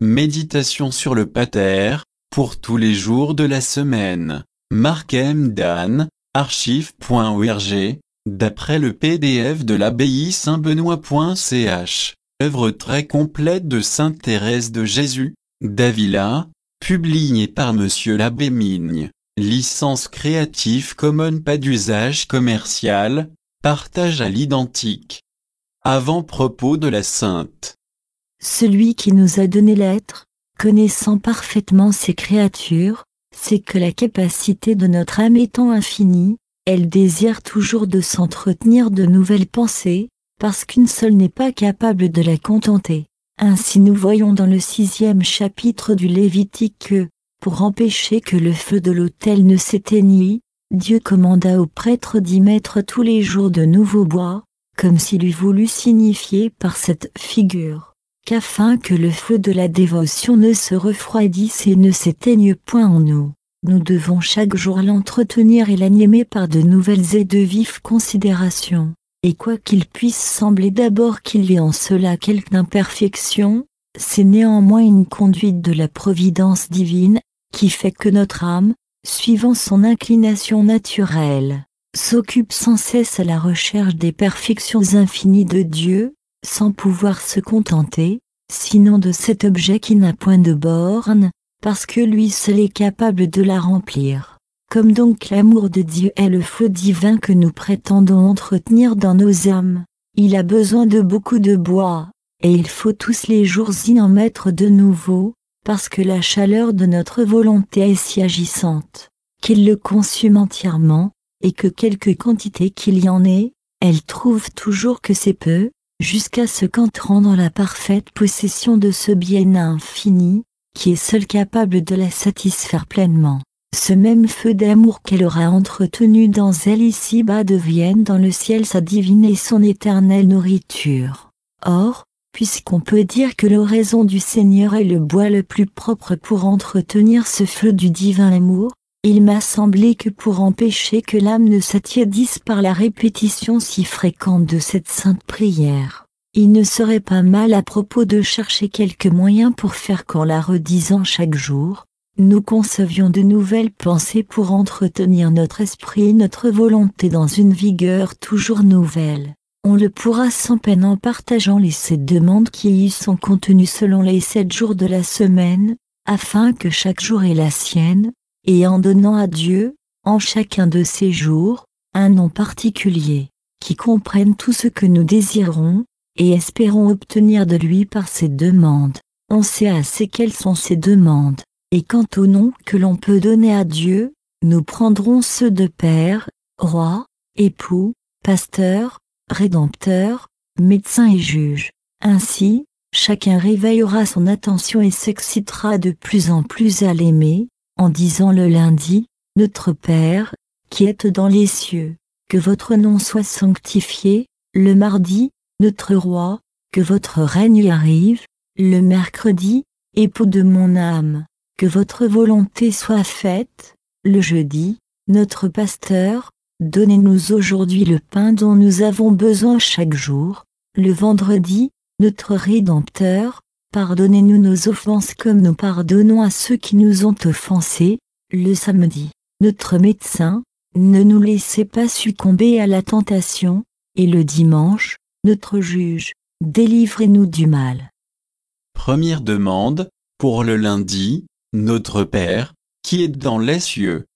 Méditation sur le Pater, pour tous les jours de la semaine. Marc M. Dan, archive.org, d'après le PDF de l'abbaye Saint-Benoît.ch. Œuvre très complète de Sainte Thérèse de Jésus, d'Avila, publiée par Monsieur l'abbé Migne. Licence Creative Commons, pas d'usage commercial, partage à l'identique. Avant-propos de la Sainte. Celui qui nous a donné l'être, connaissant parfaitement ses créatures, sait que la capacité de notre âme étant infinie, elle désire toujours de s'entretenir de nouvelles pensées, parce qu'une seule n'est pas capable de la contenter. Ainsi nous voyons dans le 6e chapitre du Lévitique que, pour empêcher que le feu de l'autel ne s'éteignît, Dieu commanda aux prêtres d'y mettre tous les jours de nouveaux bois, comme s'il eût voulu signifier par cette figure qu'afin que le feu de la dévotion ne se refroidisse et ne s'éteigne point en nous, nous devons chaque jour l'entretenir et l'animer par de nouvelles et de vives considérations. Et quoi qu'il puisse sembler d'abord qu'il y ait en cela quelque imperfection, c'est néanmoins une conduite de la providence divine, qui fait que notre âme, suivant son inclination naturelle, s'occupe sans cesse à la recherche des perfections infinies de Dieu, sans pouvoir se contenter, sinon de cet objet qui n'a point de borne, parce que lui seul est capable de la remplir. Comme donc l'amour de Dieu est le feu divin que nous prétendons entretenir dans nos âmes, il a besoin de beaucoup de bois, et il faut tous les jours y en mettre de nouveau, parce que la chaleur de notre volonté est si agissante, qu'il le consume entièrement, et que quelque quantité qu'il y en ait, elle trouve toujours que c'est peu, jusqu'à ce qu'entrant dans la parfaite possession de ce bien infini, qui est seul capable de la satisfaire pleinement, ce même feu d'amour qu'elle aura entretenu dans elle ici-bas devienne dans le ciel sa divine et son éternelle nourriture. Or, puisqu'on peut dire que l'oraison du Seigneur est le bois le plus propre pour entretenir ce feu du divin amour, il m'a semblé que pour empêcher que l'âme ne s'attiédisse par la répétition si fréquente de cette sainte prière, il ne serait pas mal à propos de chercher quelques moyens pour faire qu'en la redisant chaque jour, nous concevions de nouvelles pensées pour entretenir notre esprit et notre volonté dans une vigueur toujours nouvelle. On le pourra sans peine en partageant les 7 demandes qui y sont contenues selon les 7 jours de la semaine, afin que chaque jour ait la sienne, et en donnant à Dieu, en chacun de ces jours, un nom particulier, qui comprenne tout ce que nous désirons, et espérons obtenir de lui par ces demandes. On sait assez quelles sont ces demandes, et quant au nom que l'on peut donner à Dieu, nous prendrons ceux de Père, Roi, Époux, Pasteur, Rédempteur, Médecin et Juge. Ainsi, chacun réveillera son attention et s'excitera de plus en plus à l'aimer, en disant le lundi, Notre Père, qui êtes dans les cieux, que votre nom soit sanctifié, le mardi, Notre Roi, que votre règne arrive, le mercredi, Époux de mon âme, que votre volonté soit faite, le jeudi, Notre Pasteur, donnez-nous aujourd'hui le pain dont nous avons besoin chaque jour, le vendredi, Notre Rédempteur, pardonnez-nous nos offenses comme nous pardonnons à ceux qui nous ont offensés, le samedi, Notre Médecin, ne nous laissez pas succomber à la tentation, et le dimanche, Notre Juge, délivrez-nous du mal. Première demande, pour le lundi, Notre Père, qui est dans les cieux.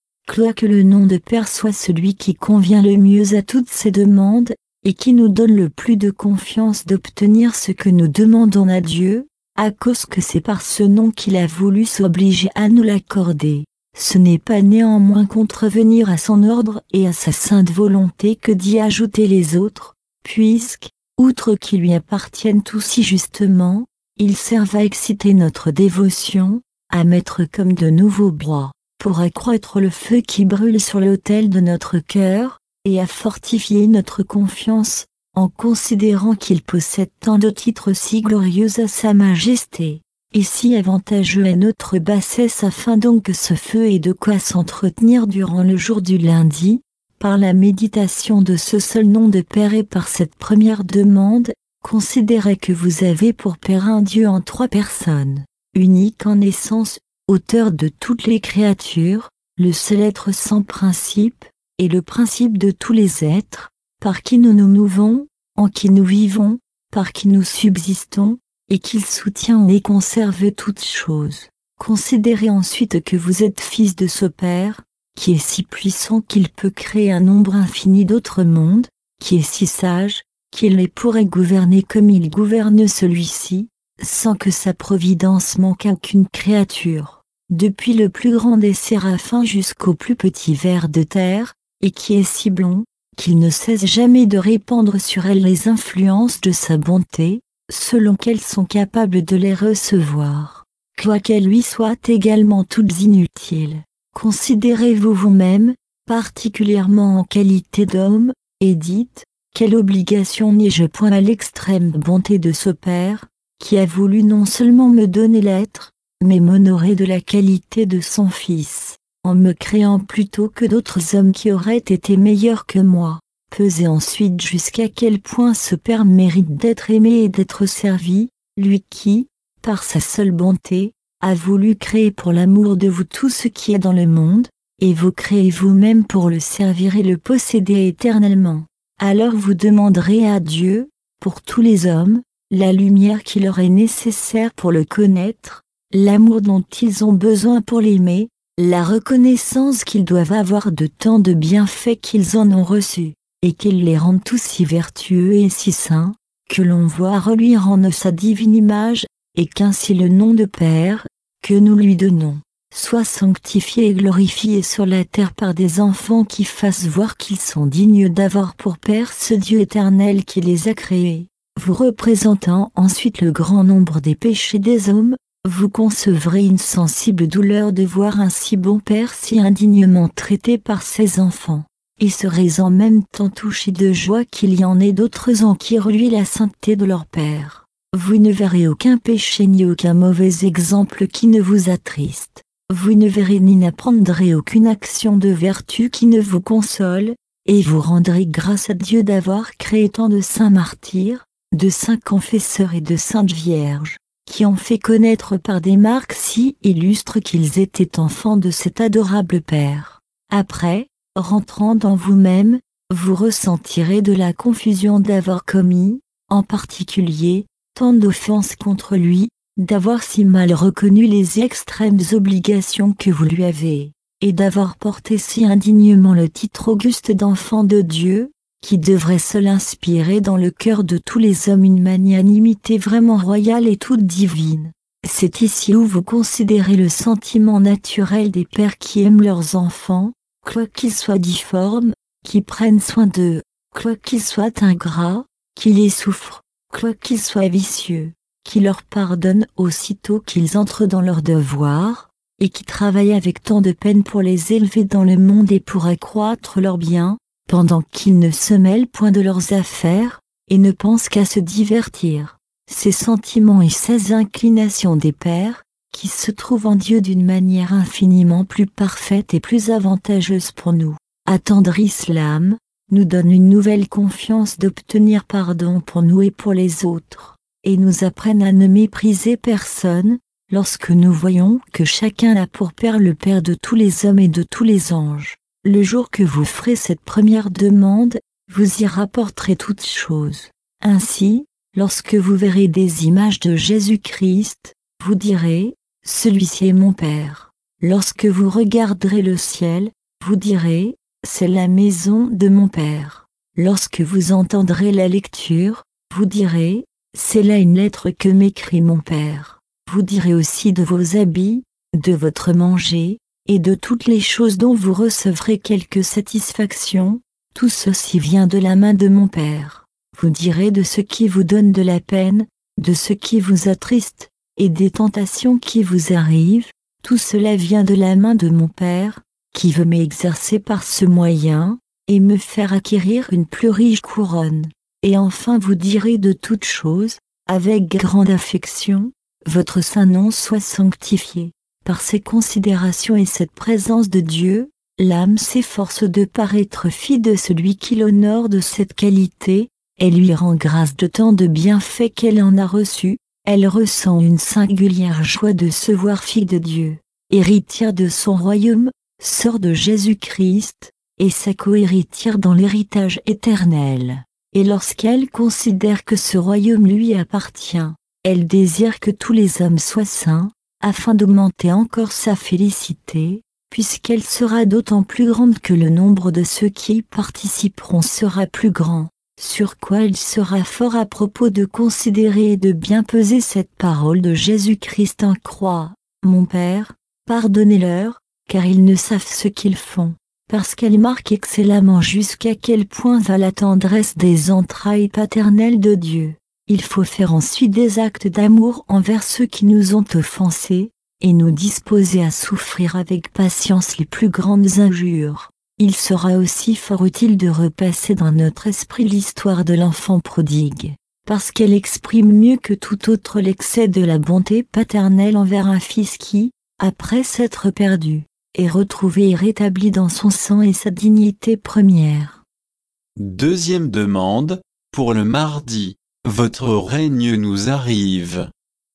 Que le nom de Père soit celui qui convient le mieux à toutes ces demandes, et qui nous donne le plus de confiance d'obtenir ce que nous demandons à Dieu, à cause que c'est par ce nom qu'il a voulu s'obliger à nous l'accorder. Ce n'est pas néanmoins contrevenir à son ordre et à sa sainte volonté que d'y ajouter les autres, puisque, outre qu'ils lui appartiennent tout si justement, ils servent à exciter notre dévotion, à mettre comme de nouveaux bois, pour accroître le feu qui brûle sur l'autel de notre cœur, et à fortifier notre confiance, en considérant qu'il possède tant de titres si glorieux à sa majesté, et si avantageux à notre bassesse afin donc que ce feu ait de quoi s'entretenir durant le jour du lundi, par la méditation de ce seul nom de Père et par cette première demande, Considérez que vous avez pour Père un Dieu en 3 personnes, unique en essence, auteur de toutes les créatures, le seul être sans principe, et le principe de tous les êtres, par qui nous nous mouvons, en qui nous vivons, par qui nous subsistons, et qu'il soutient et conserve toutes choses. Considérez ensuite que vous êtes fils de ce Père, qui est si puissant qu'il peut créer un nombre infini d'autres mondes, qui est si sage, qu'il les pourrait gouverner comme il gouverne celui-ci, sans que sa providence manque à aucune créature, depuis le plus grand des séraphins jusqu'au plus petit ver de terre, et qui est si bon, qu'il ne cesse jamais de répandre sur elles les influences de sa bonté, selon qu'elles sont capables de les recevoir, quoiqu'elles lui soient également toutes inutiles. Considérez-vous vous-même, particulièrement en qualité d'homme, et dites, quelle obligation n'ai-je point à l'extrême bonté de ce Père, qui a voulu non seulement me donner l'être, mais m'honorer de la qualité de son Fils, en me créant plutôt que d'autres hommes qui auraient été meilleurs que moi. Pesez ensuite jusqu'à quel point ce Père mérite d'être aimé et d'être servi, lui qui, par sa seule bonté, a voulu créer pour l'amour de vous tout ce qui est dans le monde, et vous créez vous-même pour le servir et le posséder éternellement. Alors vous demanderez à Dieu, pour tous les hommes, la lumière qui leur est nécessaire pour le connaître, l'amour dont ils ont besoin pour l'aimer, la reconnaissance qu'ils doivent avoir de tant de bienfaits qu'ils en ont reçus, et qu'il les rende tous si vertueux et si saints, que l'on voit reluire en eux sa divine image, et qu'ainsi le nom de Père, que nous lui donnons, soit sanctifié et glorifié sur la terre par des enfants qui fassent voir qu'ils sont dignes d'avoir pour Père ce Dieu éternel qui les a créés. Vous représentant ensuite le grand nombre des péchés des hommes, vous concevrez une sensible douleur de voir un si bon Père si indignement traité par ses enfants, et serez en même temps touché de joie qu'il y en ait d'autres en qui reluit la sainteté de leur Père. Vous ne verrez aucun péché ni aucun mauvais exemple qui ne vous attriste. Vous ne verrez ni n'apprendrez aucune action de vertu qui ne vous console, et vous rendrez grâce à Dieu d'avoir créé tant de saints martyrs, de saints confesseurs et de saintes vierges, qui ont fait connaître par des marques si illustres qu'ils étaient enfants de cet adorable Père. Après, rentrant dans vous-même, vous ressentirez de la confusion d'avoir commis, en particulier, tant d'offenses contre lui, d'avoir si mal reconnu les extrêmes obligations que vous lui avez, et d'avoir porté si indignement le titre auguste d'enfant de Dieu, qui devrait seul inspirer dans le cœur de tous les hommes une magnanimité vraiment royale et toute divine. C'est ici où vous considérez le sentiment naturel des pères qui aiment leurs enfants, quoiqu'ils soient difformes, qui prennent soin d'eux, quoiqu'ils soient ingrats, qui les souffrent, quoiqu'ils soient vicieux, qui leur pardonnent aussitôt qu'ils entrent dans leurs devoirs, et qui travaillent avec tant de peine pour les élever dans le monde et pour accroître leurs biens, pendant qu'ils ne se mêlent point de leurs affaires, et ne pensent qu'à se divertir. Ces sentiments et ces inclinations des pères, qui se trouvent en Dieu d'une manière infiniment plus parfaite et plus avantageuse pour nous, attendrissent l'âme, nous donnent une nouvelle confiance d'obtenir pardon pour nous et pour les autres, et nous apprennent à ne mépriser personne, lorsque nous voyons que chacun a pour Père le Père de tous les hommes et de tous les anges. Le jour que vous ferez cette première demande, vous y rapporterez toutes choses. Ainsi, lorsque vous verrez des images de Jésus-Christ, vous direz, « Celui-ci est mon Père ». Lorsque vous regarderez le ciel, vous direz, « C'est la maison de mon Père ». Lorsque vous entendrez la lecture, vous direz, « C'est là une lettre que m'écrit mon Père ». Vous direz aussi de vos habits, de votre manger, et de toutes les choses dont vous recevrez quelque satisfaction, tout ceci vient de la main de mon Père. Vous direz de ce qui vous donne de la peine, de ce qui vous attriste, et des tentations qui vous arrivent, tout cela vient de la main de mon Père, qui veut m'exercer par ce moyen, et me faire acquérir une plus riche couronne. Et enfin vous direz de toutes choses, avec grande affection, votre saint nom soit sanctifié. Par ces considérations et cette présence de Dieu, l'âme s'efforce de paraître fille de celui qui l'honore de cette qualité, elle lui rend grâce de tant de bienfaits qu'elle en a reçus, elle ressent une singulière joie de se voir fille de Dieu, héritière de son royaume, sœur de Jésus-Christ, et sa cohéritière dans l'héritage éternel. Et lorsqu'elle considère que ce royaume lui appartient, elle désire que tous les hommes soient saints, afin d'augmenter encore sa félicité, puisqu'elle sera d'autant plus grande que le nombre de ceux qui y participeront sera plus grand, sur quoi il sera fort à propos de considérer et de bien peser cette parole de Jésus-Christ en croix. Mon Père, pardonnez-leur, car ils ne savent ce qu'ils font, parce qu'elle marque excellemment jusqu'à quel point va la tendresse des entrailles paternelles de Dieu. Il faut faire ensuite des actes d'amour envers ceux qui nous ont offensés, et nous disposer à souffrir avec patience les plus grandes injures. Il sera aussi fort utile de repasser dans notre esprit l'histoire de l'enfant prodigue, parce qu'elle exprime mieux que tout autre l'excès de la bonté paternelle envers un fils qui, après s'être perdu, est retrouvé et rétabli dans son sang et sa dignité première. Deuxième demande, pour le mardi. Votre règne nous arrive.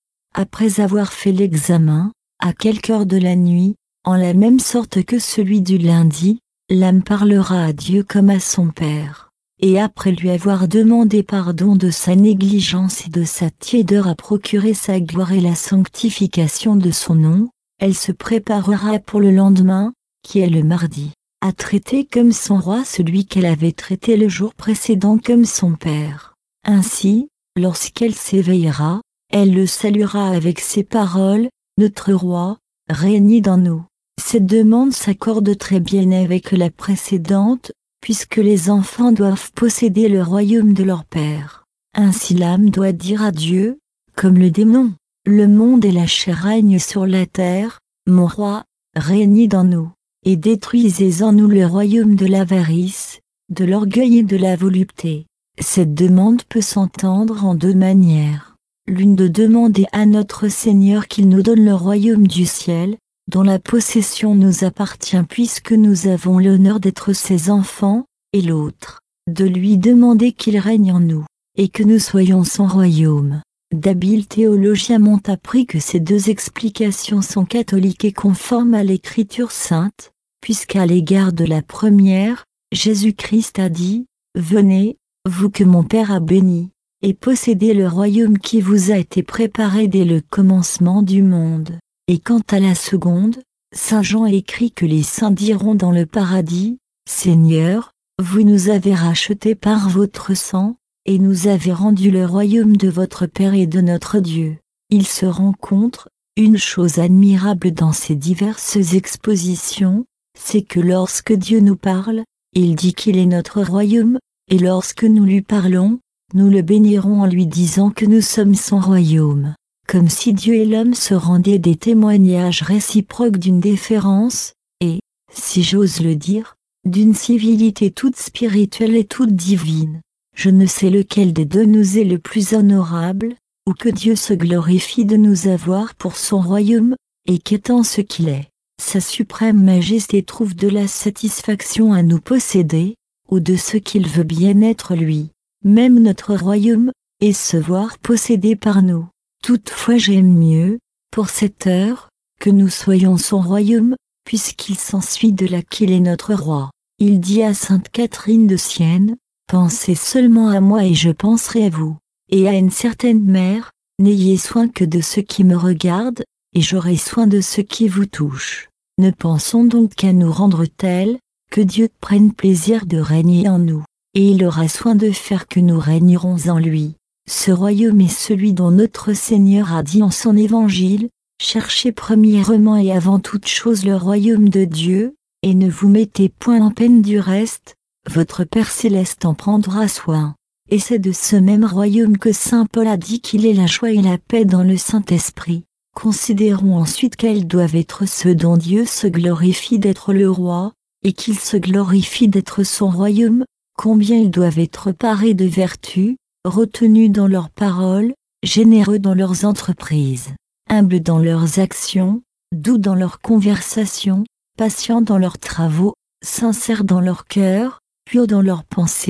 Après avoir fait l'examen, à quelque heure de la nuit, en la même sorte que celui du lundi, l'âme parlera à Dieu comme à son Père. Et après lui avoir demandé pardon de sa négligence et de sa tiédeur à procurer sa gloire et la sanctification de son nom, elle se préparera pour le lendemain, qui est le mardi, à traiter comme son roi celui qu'elle avait traité le jour précédent comme son Père. Ainsi, lorsqu'elle s'éveillera, elle le saluera avec ces paroles, « Notre roi, règne dans nous ». Cette demande s'accorde très bien avec la précédente, puisque les enfants doivent posséder le royaume de leur Père. Ainsi l'âme doit dire à Dieu, comme le démon, « Le monde et la chair règnent sur la terre, mon roi, règne dans nous, et détruisez en nous le royaume de l'avarice, de l'orgueil et de la volupté ». Cette demande peut s'entendre en deux manières. L'une de demander à notre Seigneur qu'il nous donne le royaume du ciel, dont la possession nous appartient puisque nous avons l'honneur d'être ses enfants, et l'autre, de lui demander qu'il règne en nous, et que nous soyons son royaume. D'habiles théologiens m'ont appris que ces deux explications sont catholiques et conformes à l'Écriture sainte, puisqu'à l'égard de la première, Jésus-Christ a dit, « Venez, vous que mon Père a béni, et possédez le royaume qui vous a été préparé dès le commencement du monde. » Et quant à la seconde, saint Jean écrit que les saints diront dans le paradis, « Seigneur, vous nous avez rachetés par votre sang, et nous avez rendu le royaume de votre Père et de notre Dieu. » Il se rencontre une chose admirable dans ces diverses expositions, c'est que lorsque Dieu nous parle, il dit qu'il est notre royaume, et lorsque nous lui parlons, nous le bénirons en lui disant que nous sommes son royaume, comme si Dieu et l'homme se rendaient des témoignages réciproques d'une déférence, et, si j'ose le dire, d'une civilité toute spirituelle et toute divine. Je ne sais lequel des deux nous est le plus honorable, ou que Dieu se glorifie de nous avoir pour son royaume, et qu'étant ce qu'il est, sa suprême majesté trouve de la satisfaction à nous posséder, ou de ce qu'il veut bien être lui, même notre royaume, et se voir possédé par nous. Toutefois j'aime mieux, pour cette heure, que nous soyons son royaume, puisqu'il s'ensuit de là qu'il est notre roi. Il dit à sainte Catherine de Sienne, « Pensez seulement à moi et je penserai à vous. » Et à une certaine mère, « N'ayez soin que de ce qui me regarde, et j'aurai soin de ce qui vous touche. » Ne pensons donc qu'à nous rendre tels, que Dieu prenne plaisir de régner en nous, et il aura soin de faire que nous régnerons en lui. Ce royaume est celui dont notre Seigneur a dit en son évangile, « Cherchez premièrement et avant toute chose le royaume de Dieu, et ne vous mettez point en peine du reste, votre Père céleste en prendra soin. » Et c'est de ce même royaume que saint Paul a dit qu'il est la joie et la paix dans le Saint-Esprit. Considérons ensuite quels doivent être ceux dont Dieu se glorifie d'être le roi, et qu'il se glorifie d'être son royaume, combien ils doivent être parés de vertu, retenus dans leurs paroles, généreux dans leurs entreprises, humbles dans leurs actions, doux dans leurs conversations, patients dans leurs travaux, sincères dans leur cœur, purs dans leurs pensées,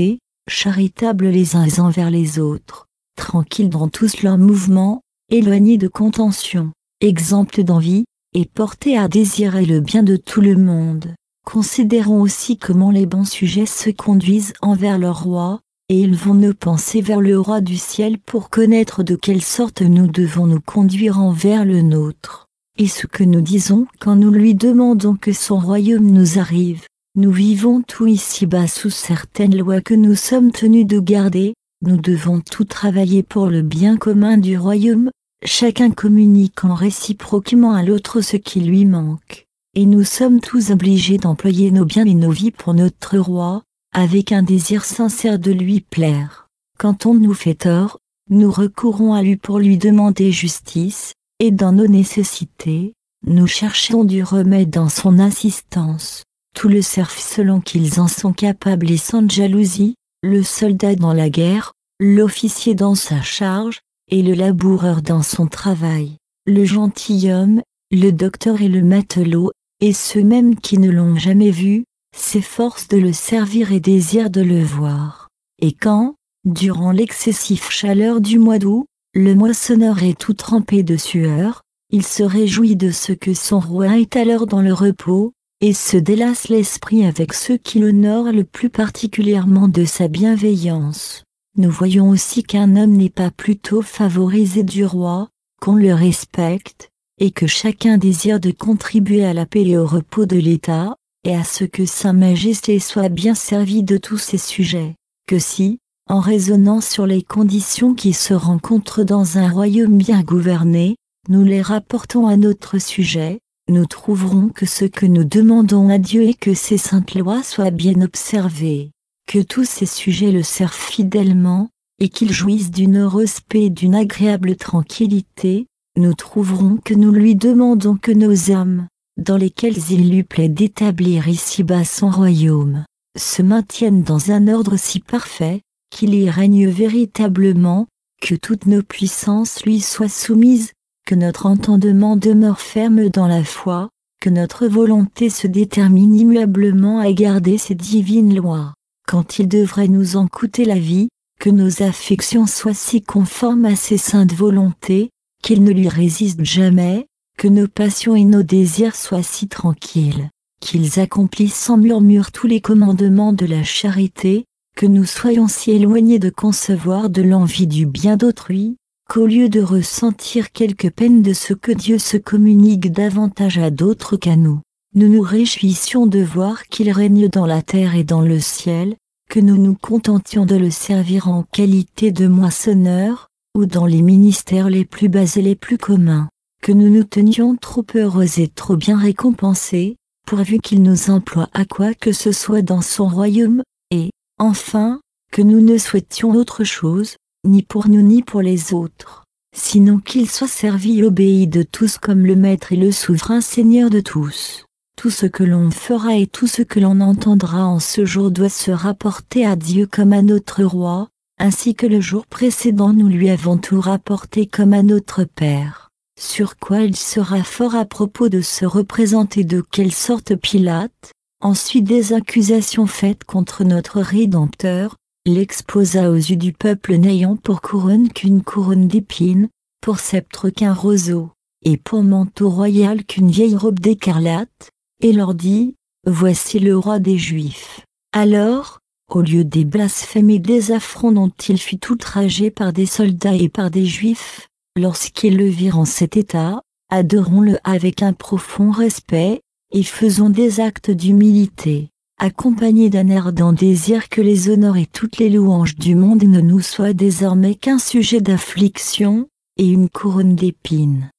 charitables les uns envers les autres, tranquilles dans tous leurs mouvements, éloignés de contention, exempts d'envie, et portés à désirer le bien de tout le monde. Considérons aussi comment les bons sujets se conduisent envers leur roi, et ils vont nos pensées vers le roi du ciel pour connaître de quelle sorte nous devons nous conduire envers le nôtre. Et ce que nous disons quand nous lui demandons que son royaume nous arrive. Nous vivons tout ici-bas sous certaines lois que nous sommes tenus de garder, nous devons tout travailler pour le bien commun du royaume, chacun communiquant réciproquement à l'autre ce qui lui manque. Et nous sommes tous obligés d'employer nos biens et nos vies pour notre roi, avec un désir sincère de lui plaire. Quand on nous fait tort, nous recourons à lui pour lui demander justice, et dans nos nécessités, nous cherchons du remède dans son assistance. Tout le servent selon qu'ils en sont capables et sans jalousie, le soldat dans la guerre, l'officier dans sa charge, et le laboureur dans son travail, le gentilhomme, le docteur et le matelot, et ceux même qui ne l'ont jamais vu, s'efforcent de le servir et désirent de le voir. Et quand, durant l'excessive chaleur du mois d'août, le moissonneur est tout trempé de sueur, il se réjouit de ce que son roi est alors dans le repos, et se délasse l'esprit avec ceux qui l'honorent le plus particulièrement de sa bienveillance. Nous voyons aussi qu'un homme n'est pas plutôt favorisé du roi, qu'on le respecte, et que chacun désire de contribuer à la paix et au repos de l'État, et à ce que Sa Majesté soit bien servie de tous ses sujets, que si, en raisonnant sur les conditions qui se rencontrent dans un royaume bien gouverné, nous les rapportons à notre sujet, nous trouverons que ce que nous demandons à Dieu est que ses saintes lois soient bien observées, que tous ses sujets le servent fidèlement, et qu'ils jouissent d'une heureuse paix et d'une agréable tranquillité. Nous trouverons que nous lui demandons que nos âmes, dans lesquelles il lui plaît d'établir ici-bas son royaume, se maintiennent dans un ordre si parfait, qu'il y règne véritablement, que toutes nos puissances lui soient soumises, que notre entendement demeure ferme dans la foi, que notre volonté se détermine immuablement à garder ces divines lois, quand il devrait nous en coûter la vie, que nos affections soient si conformes à ses saintes volontés, qu'ils ne lui résistent jamais, que nos passions et nos désirs soient si tranquilles, qu'ils accomplissent sans murmure tous les commandements de la charité, que nous soyons si éloignés de concevoir de l'envie du bien d'autrui, qu'au lieu de ressentir quelque peine de ce que Dieu se communique davantage à d'autres qu'à nous, nous nous réjouissions de voir qu'il règne dans la terre et dans le ciel, que nous nous contentions de le servir en qualité de moissonneur, ou dans les ministères les plus bas et les plus communs, que nous nous tenions trop heureux et trop bien récompensés, pourvu qu'il nous emploie à quoi que ce soit dans son royaume, et, enfin, que nous ne souhaitions autre chose, ni pour nous ni pour les autres, sinon qu'il soit servi et obéi de tous comme le Maître et le souverain Seigneur de tous. Tout ce que l'on fera et tout ce que l'on entendra en ce jour doit se rapporter à Dieu comme à notre roi, ainsi que le jour précédent nous lui avons tout rapporté comme à notre Père. Sur quoi il sera fort à propos de se représenter de quelle sorte Pilate, ensuite des accusations faites contre notre Rédempteur, l'exposa aux yeux du peuple n'ayant pour couronne qu'une couronne d'épines, pour sceptre qu'un roseau, et pour manteau royal qu'une vieille robe d'écarlate, et leur dit, voici le roi des Juifs. Alors, au lieu des blasphèmes et des affronts dont il fut outragé par des soldats et par des Juifs, lorsqu'ils le virent en cet état, adorons-le avec un profond respect, et faisons des actes d'humilité, accompagnés d'un ardent désir que les honneurs et toutes les louanges du monde ne nous soient désormais qu'un sujet d'affliction, et une couronne d'épines.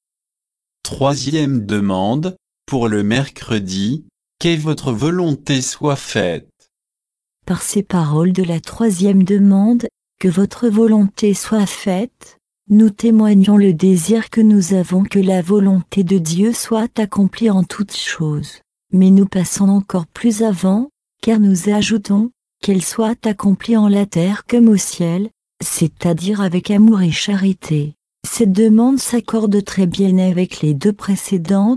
Troisième demande, pour le mercredi, qu'est votre volonté soit faite. Par ces paroles de la troisième demande, que votre volonté soit faite, nous témoignons le désir que nous avons que la volonté de Dieu soit accomplie en toutes choses. Mais nous passons encore plus avant, car nous ajoutons, qu'elle soit accomplie en la terre comme au ciel, c'est-à-dire avec amour et charité. Cette demande s'accorde très bien avec les deux précédentes,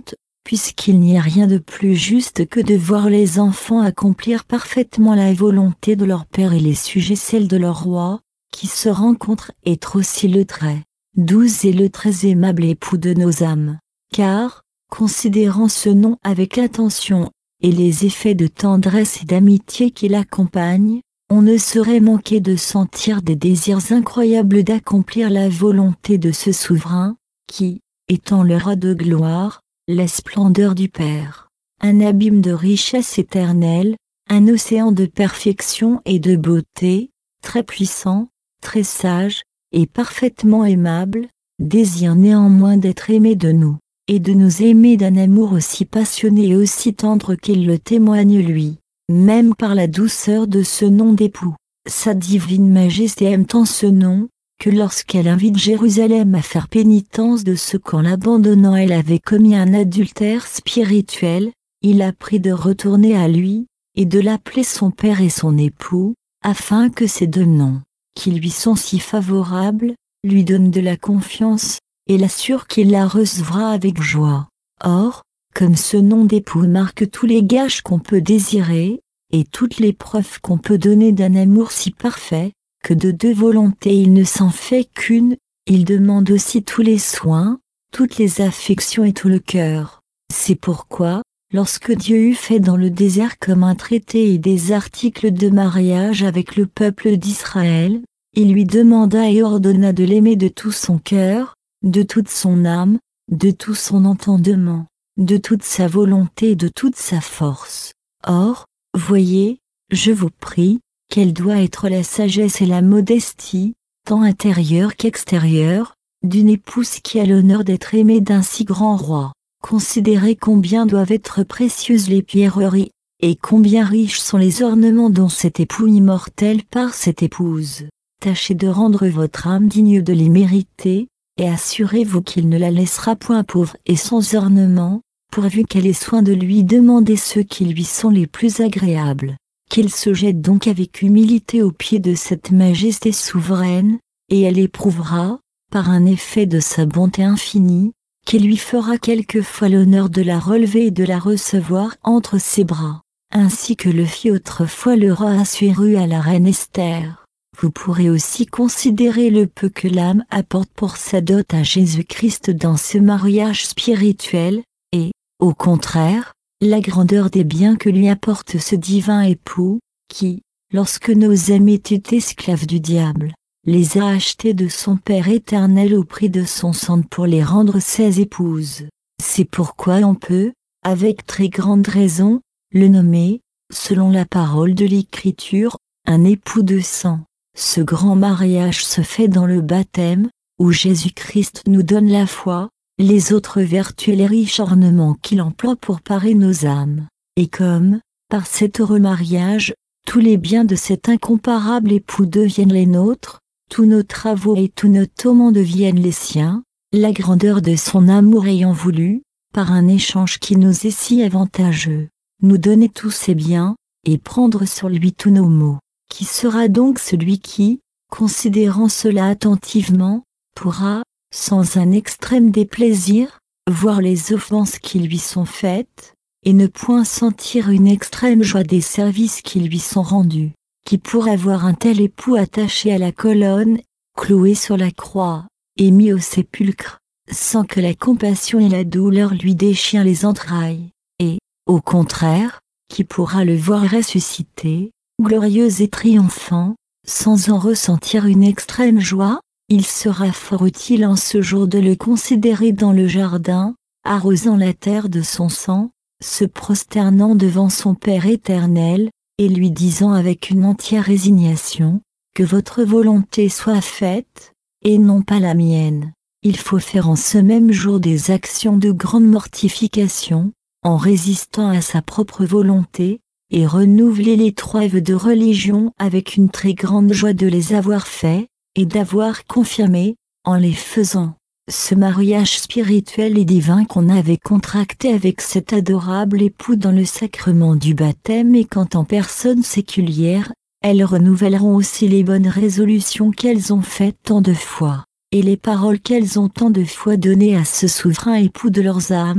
puisqu'il n'y a rien de plus juste que de voir les enfants accomplir parfaitement la volonté de leur père et les sujets celle de leur roi, qui se rencontrent être aussi le très doux et le très aimable époux de nos âmes. Car, considérant ce nom avec attention, et les effets de tendresse et d'amitié qui l'accompagnent, on ne saurait manquer de sentir des désirs incroyables d'accomplir la volonté de ce souverain, qui, étant le roi de gloire, la splendeur du Père, un abîme de richesse éternelle, un océan de perfection et de beauté, très puissant, très sage, et parfaitement aimable, désire néanmoins d'être aimé de nous, et de nous aimer d'un amour aussi passionné et aussi tendre qu'il le témoigne lui, même par la douceur de ce nom d'époux. Sa divine majesté aime tant ce nom, que lorsqu'elle invite Jérusalem à faire pénitence de ce qu'en l'abandonnant elle avait commis un adultère spirituel, il a pris de retourner à lui, et de l'appeler son père et son époux, afin que ces deux noms, qui lui sont si favorables, lui donnent de la confiance, et l'assure qu'il la recevra avec joie. Or, comme ce nom d'époux marque tous les gages qu'on peut désirer, et toutes les preuves qu'on peut donner d'un amour si parfait, que de deux volontés il ne s'en fait qu'une, il demande aussi tous les soins, toutes les affections et tout le cœur. C'est pourquoi, lorsque Dieu eut fait dans le désert comme un traité et des articles de mariage avec le peuple d'Israël, il lui demanda et ordonna de l'aimer de tout son cœur, de toute son âme, de tout son entendement, de toute sa volonté et de toute sa force. Or, voyez, je vous prie, quelle doit être la sagesse et la modestie, tant intérieure qu'extérieure, d'une épouse qui a l'honneur d'être aimée d'un si grand roi. Considérez combien doivent être précieuses les pierreries, et combien riches sont les ornements dont cet époux immortel par cette épouse. Tâchez de rendre votre âme digne de les mériter, et assurez-vous qu'il ne la laissera point pauvre et sans ornement, pourvu qu'elle ait soin de lui demander ceux qui lui sont les plus agréables. Qu'il se jette donc avec humilité aux pieds de cette majesté souveraine, et elle éprouvera, par un effet de sa bonté infinie, qu'il lui fera quelquefois l'honneur de la relever et de la recevoir entre ses bras, ainsi que le fit autrefois le roi Assuéru à la reine Esther. Vous pourrez aussi considérer le peu que l'âme apporte pour sa dot à Jésus-Christ dans ce mariage spirituel, et, au contraire, la grandeur des biens que lui apporte ce divin époux, qui, lorsque nos âmes étaient esclaves du diable, les a achetés de son Père éternel au prix de son sang pour les rendre ses épouses. C'est pourquoi on peut, avec très grande raison, le nommer, selon la parole de l'Écriture, un époux de sang. Ce grand mariage se fait dans le baptême, où Jésus-Christ nous donne la foi, les autres vertus et les riches ornements qu'il emploie pour parer nos âmes. Et comme, par cet heureux mariage, tous les biens de cet incomparable époux deviennent les nôtres, tous nos travaux et tous nos tourments deviennent les siens, la grandeur de son amour ayant voulu, par un échange qui nous est si avantageux, nous donner tous ses biens, et prendre sur lui tous nos maux. Qui sera donc celui qui, considérant cela attentivement, pourra, sans un extrême déplaisir, voir les offenses qui lui sont faites, et ne point sentir une extrême joie des services qui lui sont rendus, qui pourra voir un tel époux attaché à la colonne, cloué sur la croix, et mis au sépulcre, sans que la compassion et la douleur lui déchirent les entrailles, et, au contraire, qui pourra le voir ressuscité, glorieux et triomphant, sans en ressentir une extrême joie. Il sera fort utile en ce jour de le considérer dans le jardin, arrosant la terre de son sang, se prosternant devant son Père éternel, et lui disant avec une entière résignation, que votre volonté soit faite, et non pas la mienne. Il faut faire en ce même jour des actions de grande mortification, en résistant à sa propre volonté, et renouveler les 3 vœux de religion avec une très grande joie de les avoir faits, et d'avoir confirmé, en les faisant, ce mariage spirituel et divin qu'on avait contracté avec cet adorable époux dans le sacrement du baptême. Et quant en personnes séculières, elles renouvelleront aussi les bonnes résolutions qu'elles ont faites tant de fois, et les paroles qu'elles ont tant de fois données à ce souverain époux de leurs âmes,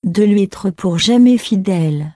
de lui être pour jamais fidèle.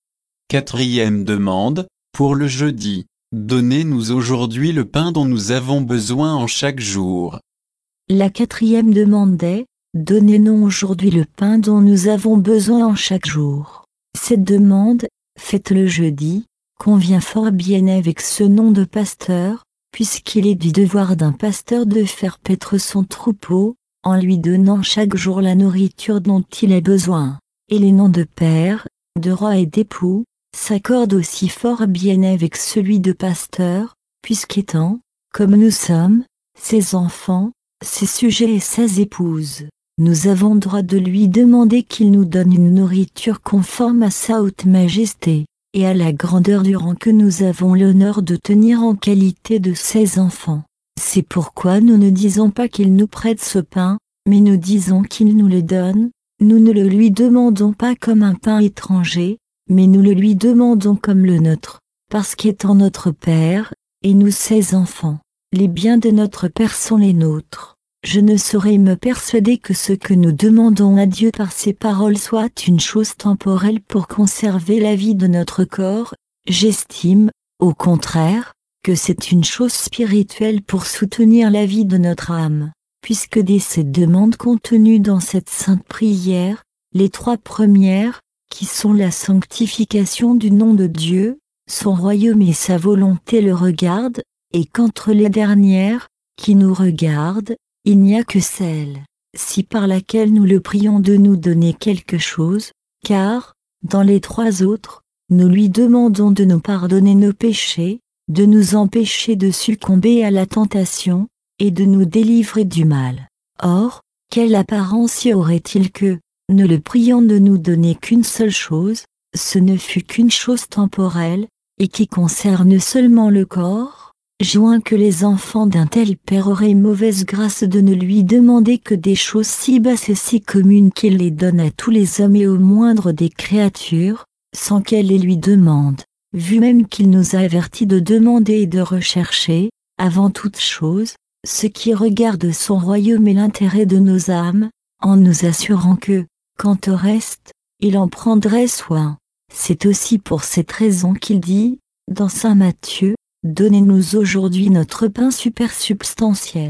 Quatrième demande, pour le jeudi. Donnez-nous aujourd'hui le pain dont nous avons besoin en chaque jour. La quatrième demande est, donnez-nous aujourd'hui le pain dont nous avons besoin en chaque jour. Cette demande, faite le jeudi, convient fort bien avec ce nom de pasteur, puisqu'il est du devoir d'un pasteur de faire paître son troupeau, en lui donnant chaque jour la nourriture dont il a besoin. Et les noms de père, de roi et d'époux, s'accordent aussi fort bien avec celui de pasteur, puisqu'étant, comme nous sommes, ses enfants, ses sujets et ses épouses, nous avons droit de lui demander qu'il nous donne une nourriture conforme à sa haute majesté, et à la grandeur du rang que nous avons l'honneur de tenir en qualité de ses enfants. C'est pourquoi nous ne disons pas qu'il nous prête ce pain, mais nous disons qu'il nous le donne. Nous ne le lui demandons pas comme un pain étranger, mais nous le lui demandons comme le nôtre, parce qu'étant notre Père, et nous ses enfants, les biens de notre Père sont les nôtres. Je ne saurais me persuader que ce que nous demandons à Dieu par ces paroles soit une chose temporelle pour conserver la vie de notre corps. J'estime, au contraire, que c'est une chose spirituelle pour soutenir la vie de notre âme, puisque dès ces demandes contenues dans cette sainte prière, les trois premières, qui sont la sanctification du nom de Dieu, son royaume et sa volonté le regardent, et qu'entre les dernières, qui nous regardent, il n'y a que celle-ci par laquelle nous le prions de nous donner quelque chose, car, dans les trois autres, nous lui demandons de nous pardonner nos péchés, de nous empêcher de succomber à la tentation, et de nous délivrer du mal. Or, quelle apparence y aurait-il que, ne le priant de nous donner qu'une seule chose, ce ne fût qu'une chose temporelle, et qui concerne seulement le corps? Joint que les enfants d'un tel père auraient mauvaise grâce de ne lui demander que des choses si basses et si communes qu'il les donne à tous les hommes et au moindre des créatures, sans qu'elles les lui demandent, vu même qu'il nous a avertis de demander et de rechercher, avant toute chose, ce qui regarde son royaume et l'intérêt de nos âmes, en nous assurant que, quant au reste, il en prendrait soin. C'est aussi pour cette raison qu'il dit, dans saint Matthieu, « Donnez-nous aujourd'hui notre pain supersubstantiel ».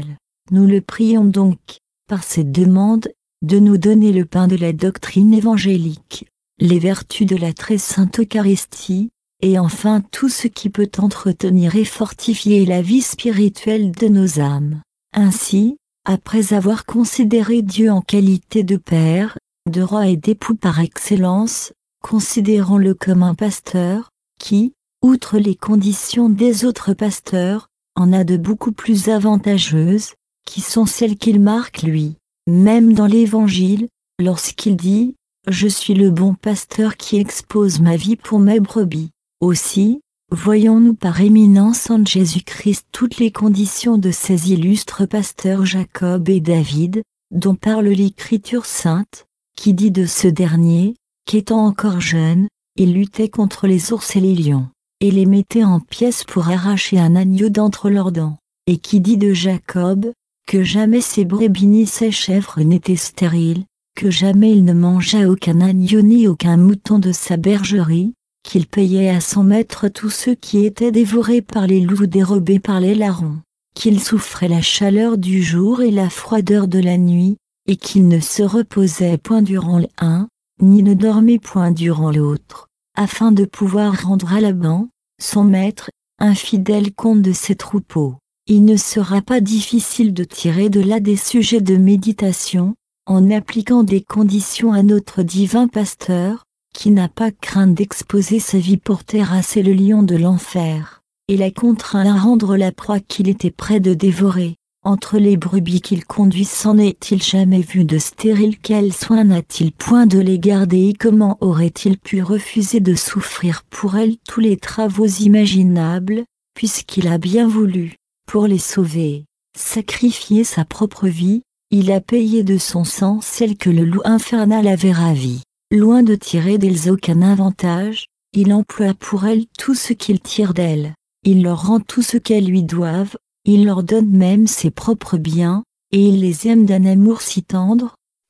Nous le prions donc, par cette demande, de nous donner le pain de la doctrine évangélique, les vertus de la très sainte Eucharistie, et enfin tout ce qui peut entretenir et fortifier la vie spirituelle de nos âmes. Ainsi, après avoir considéré Dieu en qualité de Père, de roi et d'époux par excellence, considérons-le comme un pasteur, qui, outre les conditions des autres pasteurs, en a de beaucoup plus avantageuses, qui sont celles qu'il marque lui, même dans l'Évangile, lorsqu'il dit « Je suis le bon pasteur qui expose ma vie pour mes brebis ». Aussi, voyons-nous par éminence en Jésus-Christ toutes les conditions de ces illustres pasteurs Jacob et David, dont parle l'Écriture sainte, qui dit de ce dernier, qu'étant encore jeune, il luttait contre les ours et les lions, et les mettait en pièces pour arracher un agneau d'entre leurs dents, et qui dit de Jacob, que jamais ses brebis ni ses chèvres n'étaient stériles, que jamais il ne mangea aucun agneau ni aucun mouton de sa bergerie, qu'il payait à son maître tous ceux qui étaient dévorés par les loups ou dérobés par les larrons, qu'il souffrait la chaleur du jour et la froideur de la nuit, et qu'il ne se reposait point durant l'un, ni ne dormait point durant l'autre, afin de pouvoir rendre à Laban, son maître, un fidèle compte de ses troupeaux. Il ne sera pas difficile de tirer de là des sujets de méditation, en appliquant des conditions à notre divin pasteur, qui n'a pas craint d'exposer sa vie pour terrasser le lion de l'enfer, et l'a contraint à rendre la proie qu'il était prêt de dévorer. Entre les brebis qu'il conduit s'en est-il jamais vu de stérile? Quel soin n'a-t-il point de les garder? Et comment aurait-il pu refuser de souffrir pour elles tous les travaux imaginables, puisqu'il a bien voulu, pour les sauver, sacrifier sa propre vie? Il a payé de son sang celle que le loup infernal avait ravie. Loin de tirer d'elles aucun avantage, il emploie pour elles tout ce qu'il tire d'elles. Il leur rend tout ce qu'elles lui doivent, il leur donne même ses propres biens, et il les aime d'un amour si tendre, que,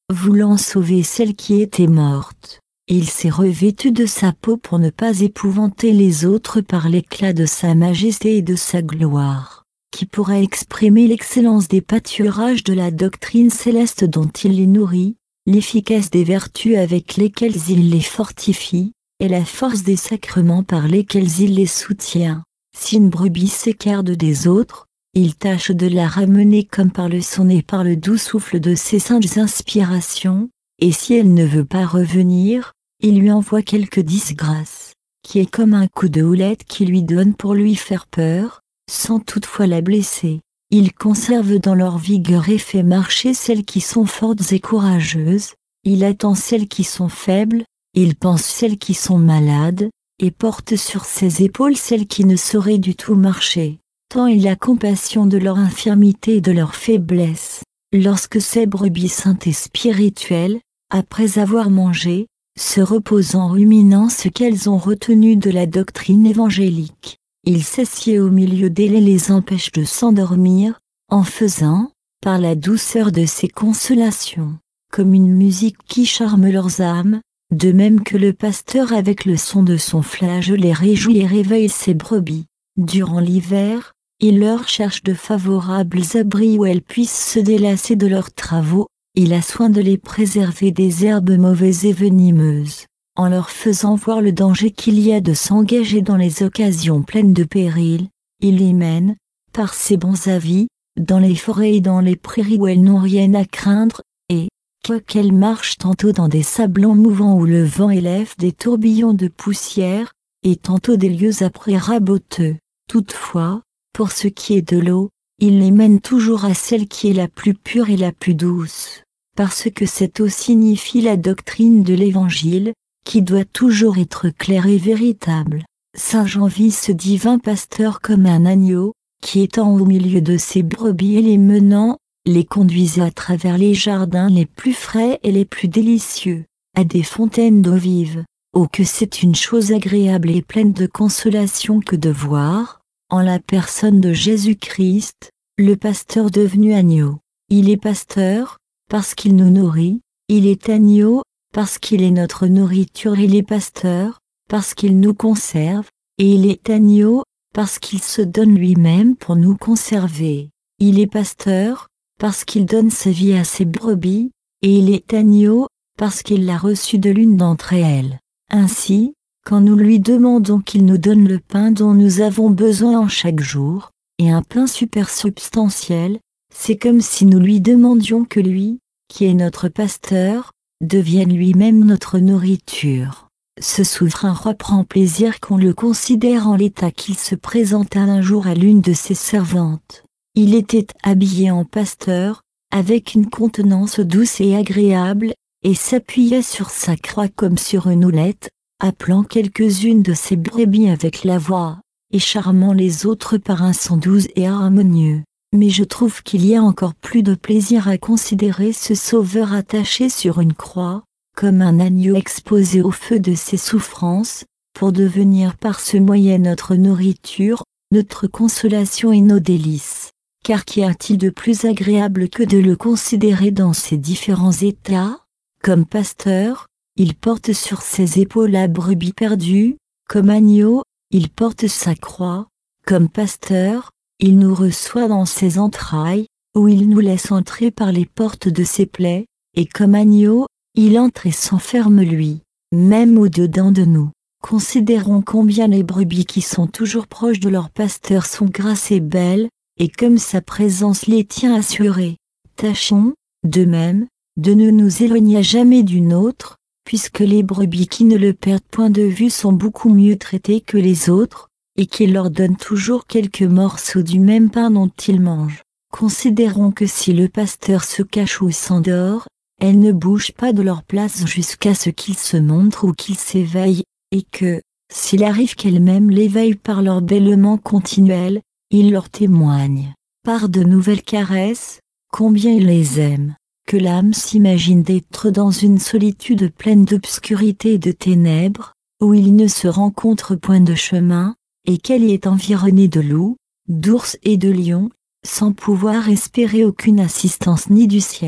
voulant sauver celle qui était morte. Il s'est revêtu de sa peau pour ne pas épouvanter les autres par l'éclat de sa majesté et de sa gloire, qui pourrait exprimer l'excellence des pâturages de la doctrine céleste dont il les nourrit, l'efficace des vertus avec lesquelles il les fortifie, et la force des sacrements par lesquels il les soutient. Si une brebis s'écarte des autres, il tâche de la ramener comme par le son et par le doux souffle de ses saintes inspirations, et si elle ne veut pas revenir, il lui envoie quelque disgrâce, qui est comme un coup de houlette qui lui donne pour lui faire peur, sans toutefois la blesser. Il conserve dans leur vigueur et fait marcher celles qui sont fortes et courageuses, il attend celles qui sont faibles, il pense celles qui sont malades, et porte sur ses épaules celles qui ne sauraient du tout marcher, tant il a compassion de leur infirmité et de leur faiblesse. Lorsque ces brebis saintes et spirituelles, après avoir mangé, se reposent en ruminant ce qu'elles ont retenu de la doctrine évangélique, il s'assied au milieu d'elles et les empêche de s'endormir, en faisant, par la douceur de ses consolations, comme une musique qui charme leurs âmes, de même que le pasteur avec le son de son flageolet réjouit et réveille ses brebis. Durant l'hiver, il leur cherche de favorables abris où elles puissent se délasser de leurs travaux, il a soin de les préserver des herbes mauvaises et venimeuses, en leur faisant voir le danger qu'il y a de s'engager dans les occasions pleines de périls, il les mène, par ses bons avis, dans les forêts et dans les prairies où elles n'ont rien à craindre, et, quoiqu'elles marchent tantôt dans des sablons mouvants où le vent élève des tourbillons de poussière, et tantôt des lieux âpres et raboteux, toutefois, pour ce qui est de l'eau, il les mène toujours à celle qui est la plus pure et la plus douce, parce que cette eau signifie la doctrine de l'Évangile, qui doit toujours être claire et véritable. Saint Jean vit ce divin pasteur comme un agneau, qui étant au milieu de ses brebis et les menant, les conduisait à travers les jardins les plus frais et les plus délicieux, à des fontaines d'eau vive. Oh que c'est une chose agréable et pleine de consolation que de voir, en la personne de Jésus-Christ, le pasteur devenu agneau. Il est pasteur, parce qu'il nous nourrit, il est agneau, parce qu'il est notre nourriture, il est pasteur, parce qu'il nous conserve, et il est agneau, parce qu'il se donne lui-même pour nous conserver. Il est pasteur, parce qu'il donne sa vie à ses brebis, et il est agneau, parce qu'il l'a reçu de l'une d'entre elles. Ainsi, quand nous lui demandons qu'il nous donne le pain dont nous avons besoin en chaque jour, et un pain supersubstantiel, c'est comme si nous lui demandions que lui, qui est notre pasteur, devienne lui-même notre nourriture. Ce souverain roi prend plaisir qu'on le considère en l'état qu'il se présenta un jour à l'une de ses servantes. Il était habillé en pasteur, avec une contenance douce et agréable, et s'appuyait sur sa croix comme sur une houlette, appelant quelques-unes de ses brebis avec la voix, et charmant les autres par un son doux et harmonieux. Mais je trouve qu'il y a encore plus de plaisir à considérer ce Sauveur attaché sur une croix, comme un agneau exposé au feu de ses souffrances, pour devenir par ce moyen notre nourriture, notre consolation et nos délices. Car qu'y a-t-il de plus agréable que de le considérer dans ses différents états? Comme pasteur, il porte sur ses épaules la brebis perdue, comme agneau, il porte sa croix, comme pasteur, il nous reçoit dans ses entrailles, où il nous laisse entrer par les portes de ses plaies, et comme agneau, il entre et s'enferme lui, même au-dedans de nous. Considérons combien les brebis qui sont toujours proches de leur pasteur sont grasses et belles, et comme sa présence les tient assurées. Tâchons, de même, de ne nous éloigner jamais d'une autre, puisque les brebis qui ne le perdent point de vue sont beaucoup mieux traitées que les autres, et qu'il leur donne toujours quelques morceaux du même pain dont ils mangent. Considérons que si le pasteur se cache ou s'endort, elles ne bougent pas de leur place jusqu'à ce qu'il se montre ou qu'il s'éveille, et que, s'il arrive qu'elles-mêmes l'éveillent par leur bêlement continuel, il leur témoigne, par de nouvelles caresses, combien il les aime, que l'âme s'imagine d'être dans une solitude pleine d'obscurité et de ténèbres, où il ne se rencontre point de chemin, et qu'elle y est environnée de loups, d'ours et de lions, sans pouvoir espérer aucune assistance ni du ciel,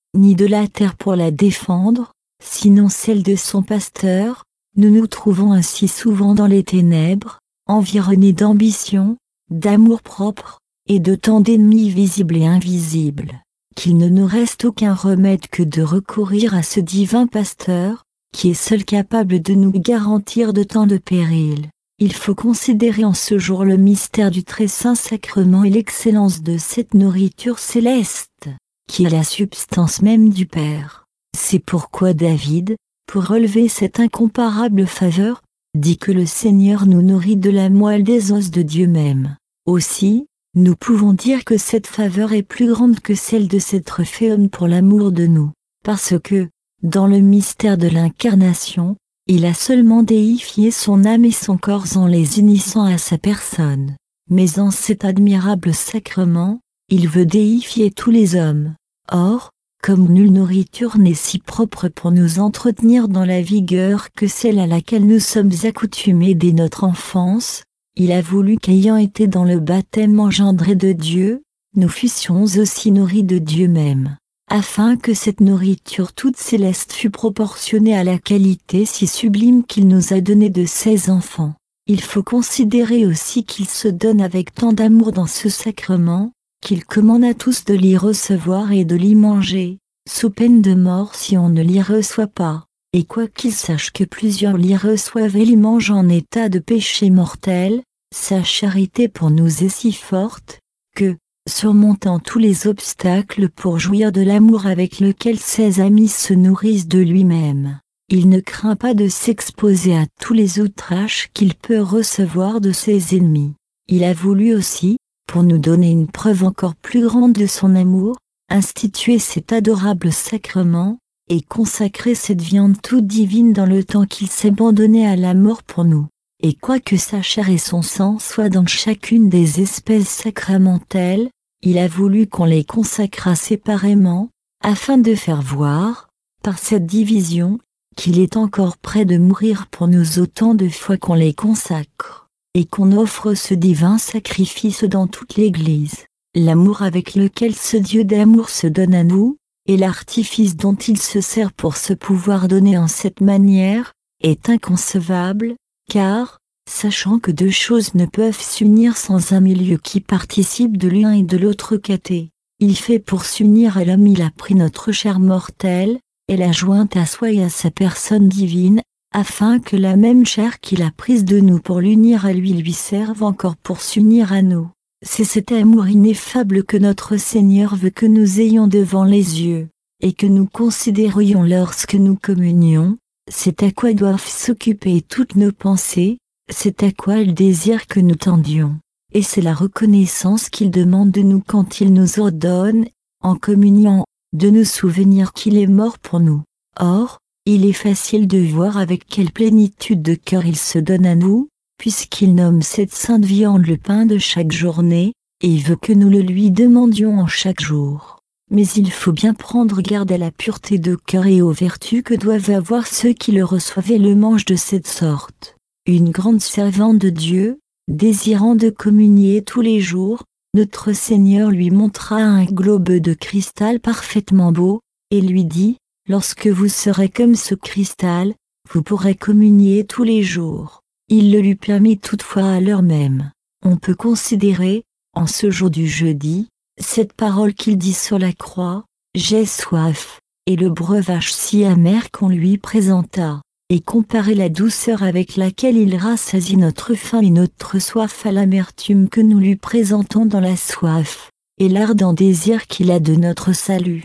ni de la terre pour la défendre, sinon celle de son pasteur. Nous nous trouvons ainsi souvent dans les ténèbres, environnés d'ambition, d'amour-propre, et de tant d'ennemis visibles et invisibles, qu'il ne nous reste aucun remède que de recourir à ce divin pasteur, qui est seul capable de nous garantir de tant de périls. Il faut considérer en ce jour le mystère du très saint sacrement et l'excellence de cette nourriture céleste, qui est la substance même du Père. C'est pourquoi David, pour relever cette incomparable faveur, dit que le Seigneur nous nourrit de la moelle des os de Dieu même. Aussi, nous pouvons dire que cette faveur est plus grande que celle de s'être fait homme pour l'amour de nous, parce que, dans le mystère de l'incarnation, il a seulement déifié son âme et son corps en les unissant à sa personne. Mais en cet admirable sacrement, il veut déifier tous les hommes. Or, comme nulle nourriture n'est si propre pour nous entretenir dans la vigueur que celle à laquelle nous sommes accoutumés dès notre enfance, il a voulu qu'ayant été dans le baptême engendrés de Dieu, nous fussions aussi nourris de Dieu même, afin que cette nourriture toute céleste fût proportionnée à la qualité si sublime qu'il nous a donnée de ses enfants. Il faut considérer aussi qu'il se donne avec tant d'amour dans ce sacrement, qu'il commande à tous de l'y recevoir et de l'y manger, sous peine de mort si on ne l'y reçoit pas. Et quoiqu'il sache que plusieurs l'y reçoivent et l'y mangent en état de péché mortel, sa charité pour nous est si forte, que, surmontant tous les obstacles pour jouir de l'amour avec lequel ses amis se nourrissent de lui-même, il ne craint pas de s'exposer à tous les outrages qu'il peut recevoir de ses ennemis. Il a voulu aussi, pour nous donner une preuve encore plus grande de son amour, instituer cet adorable sacrement, et consacrer cette viande toute divine dans le temps qu'il s'est abandonné à la mort pour nous. Et quoique sa chair et son sang soient dans chacune des espèces sacramentelles, il a voulu qu'on les consacrât séparément, afin de faire voir, par cette division, qu'il est encore prêt de mourir pour nous autant de fois qu'on les consacre, et qu'on offre ce divin sacrifice dans toute l'Église. L'amour avec lequel ce Dieu d'amour se donne à nous, et l'artifice dont il se sert pour se pouvoir donner en cette manière, est inconcevable, car, sachant que deux choses ne peuvent s'unir sans un milieu qui participe de l'un et de l'autre côté, il fait pour s'unir à l'homme il a pris notre chair mortelle, et l'a jointe à soi et à sa personne divine, afin que la même chair qu'il a prise de nous pour l'unir à lui serve encore pour s'unir à nous. C'est cet amour ineffable que notre Seigneur veut que nous ayons devant les yeux, et que nous considérions lorsque nous communions. C'est à quoi doivent s'occuper toutes nos pensées, c'est à quoi il désire que nous tendions. Et c'est la reconnaissance qu'il demande de nous quand il nous ordonne, en communiant, de nous souvenir qu'il est mort pour nous. Or, il est facile de voir avec quelle plénitude de cœur il se donne à nous, puisqu'il nomme cette sainte viande le pain de chaque journée, et il veut que nous le lui demandions en chaque jour. Mais il faut bien prendre garde à la pureté de cœur et aux vertus que doivent avoir ceux qui le reçoivent et le mangent de cette sorte. Une grande servante de Dieu, désirant de communier tous les jours, notre Seigneur lui montra un globe de cristal parfaitement beau, et lui dit, « Lorsque vous serez comme ce cristal, vous pourrez communier tous les jours. » Il le lui permit toutefois à l'heure même. On peut considérer, en ce jour du jeudi, cette parole qu'il dit sur la croix, « J'ai soif », et le breuvage si amer qu'on lui présenta, et comparer la douceur avec laquelle il rassasie notre faim et notre soif à l'amertume que nous lui présentons dans la soif, et l'ardent désir qu'il a de notre salut.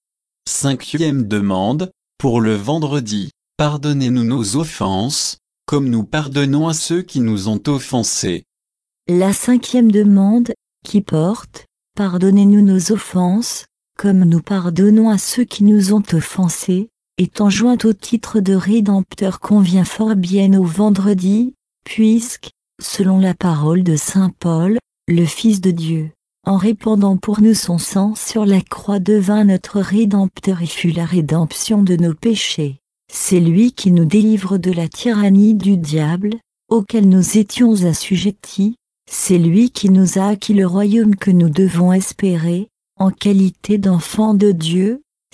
5e demande, pour le vendredi, pardonnez-nous nos offenses, comme nous pardonnons à ceux qui nous ont offensés. La 5e demande, qui porte, pardonnez-nous nos offenses, comme nous pardonnons à ceux qui nous ont offensés, étant jointe au titre de Rédempteur convient fort bien au vendredi, puisque, selon la parole de saint Paul, le Fils de Dieu, en répandant pour nous son sang sur la croix devint notre Rédempteur et fut la rédemption de nos péchés. C'est lui qui nous délivre de la tyrannie du diable, auquel nous étions assujettis, c'est lui qui nous a acquis le royaume que nous devons espérer, en qualité d'enfants de Dieu,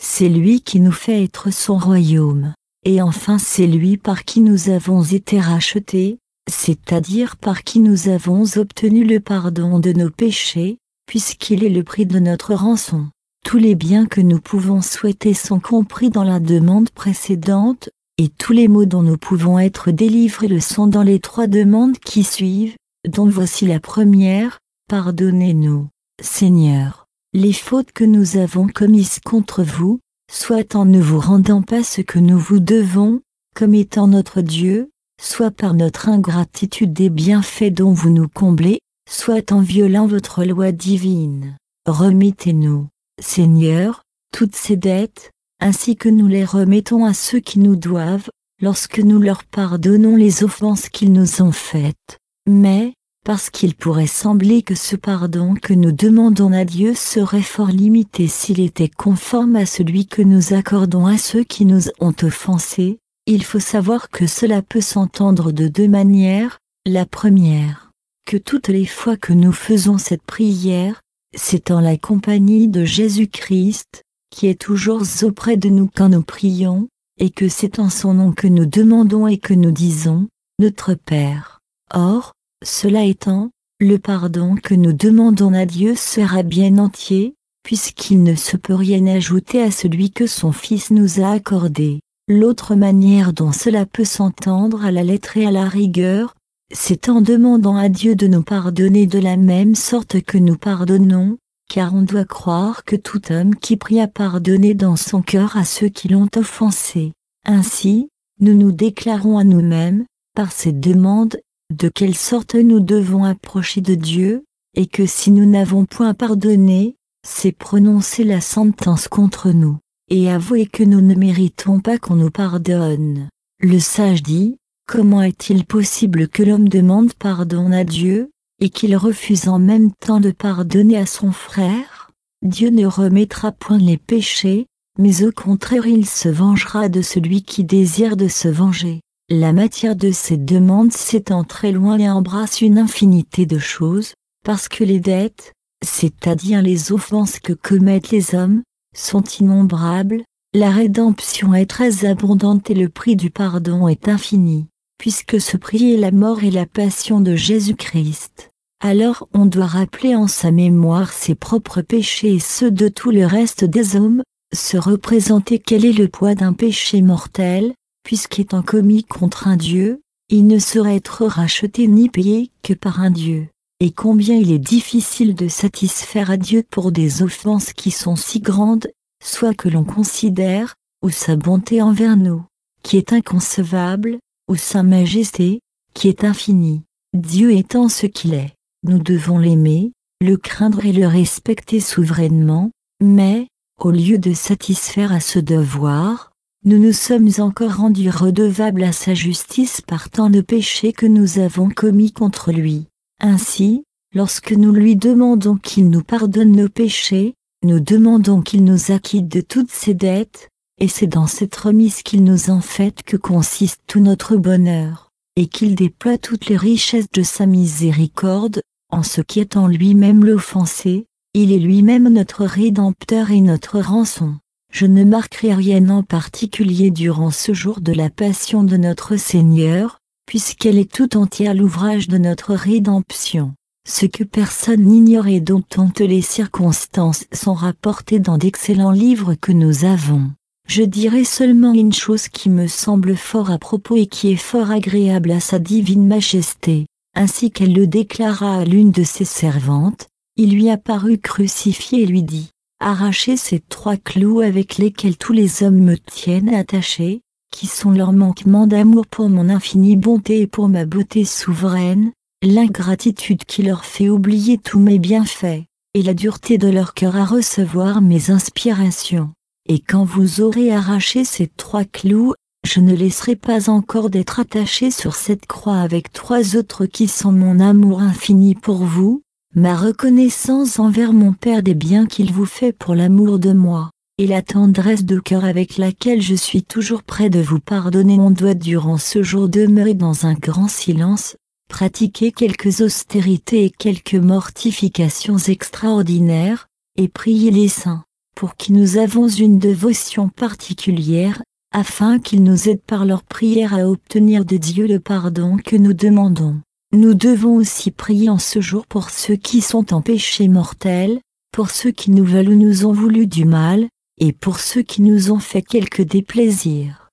c'est lui qui nous fait être son royaume. Et enfin c'est lui par qui nous avons été rachetés, c'est-à-dire par qui nous avons obtenu le pardon de nos péchés, puisqu'il est le prix de notre rançon. Tous les biens que nous pouvons souhaiter sont compris dans la demande précédente, et tous les maux dont nous pouvons être délivrés le sont dans les 3 demandes qui suivent, dont voici la première: pardonnez-nous, Seigneur, les fautes que nous avons commises contre vous, soit en ne vous rendant pas ce que nous vous devons, comme étant notre Dieu, soit par notre ingratitude des bienfaits dont vous nous comblez, soit en violant votre loi divine. Remettez-nous, Seigneur, toutes ces dettes, ainsi que nous les remettons à ceux qui nous doivent, lorsque nous leur pardonnons les offenses qu'ils nous ont faites. Mais, parce qu'il pourrait sembler que ce pardon que nous demandons à Dieu serait fort limité s'il était conforme à celui que nous accordons à ceux qui nous ont offensés, il faut savoir que cela peut s'entendre de 2 manières. La première, que toutes les fois que nous faisons cette prière, c'est en la compagnie de Jésus-Christ, qui est toujours auprès de nous quand nous prions, et que c'est en son nom que nous demandons et que nous disons « Notre Père ». Or, cela étant, le pardon que nous demandons à Dieu sera bien entier, puisqu'il ne se peut rien ajouter à celui que son Fils nous a accordé. L'autre manière dont cela peut s'entendre à la lettre et à la rigueur, c'est en demandant à Dieu de nous pardonner de la même sorte que nous pardonnons, car on doit croire que tout homme qui prie a pardonné dans son cœur à ceux qui l'ont offensé. Ainsi, nous nous déclarons à nous-mêmes, par cette demande, de quelle sorte nous devons approcher de Dieu, et que si nous n'avons point pardonné, c'est prononcer la sentence contre nous, et avouer que nous ne méritons pas qu'on nous pardonne. Le sage dit: comment est-il possible que l'homme demande pardon à Dieu, et qu'il refuse en même temps de pardonner à son frère? Dieu ne remettra point les péchés, mais au contraire il se vengera de celui qui désire de se venger. La matière de cette demande s'étend très loin et embrasse une infinité de choses, parce que les dettes, c'est-à-dire les offenses que commettent les hommes, sont innombrables, la rédemption est très abondante et le prix du pardon est infini, puisque ce prix est la mort et la passion de Jésus-Christ. Alors on doit rappeler en sa mémoire ses propres péchés et ceux de tout le reste des hommes, se représenter quel est le poids d'un péché mortel, puisqu'étant commis contre un Dieu, il ne saurait être racheté ni payé que par un Dieu. Et combien il est difficile de satisfaire à Dieu pour des offenses qui sont si grandes, soit que l'on considère, ou sa bonté envers nous, qui est inconcevable, ou sa majesté, qui est infinie. Dieu étant ce qu'il est, nous devons l'aimer, le craindre et le respecter souverainement, mais, au lieu de satisfaire à ce devoir, nous nous sommes encore rendus redevables à sa justice par tant de péchés que nous avons commis contre lui. Ainsi, lorsque nous lui demandons qu'il nous pardonne nos péchés, nous demandons qu'il nous acquitte de toutes ses dettes, et c'est dans cette remise qu'il nous en fait que consiste tout notre bonheur, et qu'il déploie toutes les richesses de sa miséricorde, en ce qui est en lui-même l'offensé, il est lui-même notre Rédempteur et notre rançon. Je ne marquerai rien en particulier durant ce jour de la passion de notre Seigneur, puisqu'elle est tout entière l'ouvrage de notre rédemption. Ce que personne n'ignore et dont toutes les circonstances sont rapportées dans d'excellents livres que nous avons. Je dirai seulement une chose qui me semble fort à propos et qui est fort agréable à sa divine majesté, ainsi qu'elle le déclara à l'une de ses servantes. Il lui apparut crucifié et lui dit: arrachez ces 3 clous avec lesquels tous les hommes me tiennent attaché, qui sont leur manquement d'amour pour mon infinie bonté et pour ma beauté souveraine, l'ingratitude qui leur fait oublier tous mes bienfaits, et la dureté de leur cœur à recevoir mes inspirations. Et quand vous aurez arraché ces 3 clous, je ne laisserai pas encore d'être attaché sur cette croix avec 3 autres qui sont mon amour infini pour vous, ma reconnaissance envers mon Père des biens qu'il vous fait pour l'amour de moi, et la tendresse de cœur avec laquelle je suis toujours près de vous pardonner. On doit durant ce jour demeurer dans un grand silence, pratiquer quelques austérités et quelques mortifications extraordinaires, et prier les saints. pour qui nous avons une dévotion particulière, afin qu'ils nous aident par leur prière à obtenir de Dieu le pardon que nous demandons. Nous devons aussi prier en ce jour pour ceux qui sont en péché mortel, pour ceux qui nous veulent ou nous ont voulu du mal, et pour ceux qui nous ont fait quelque déplaisir.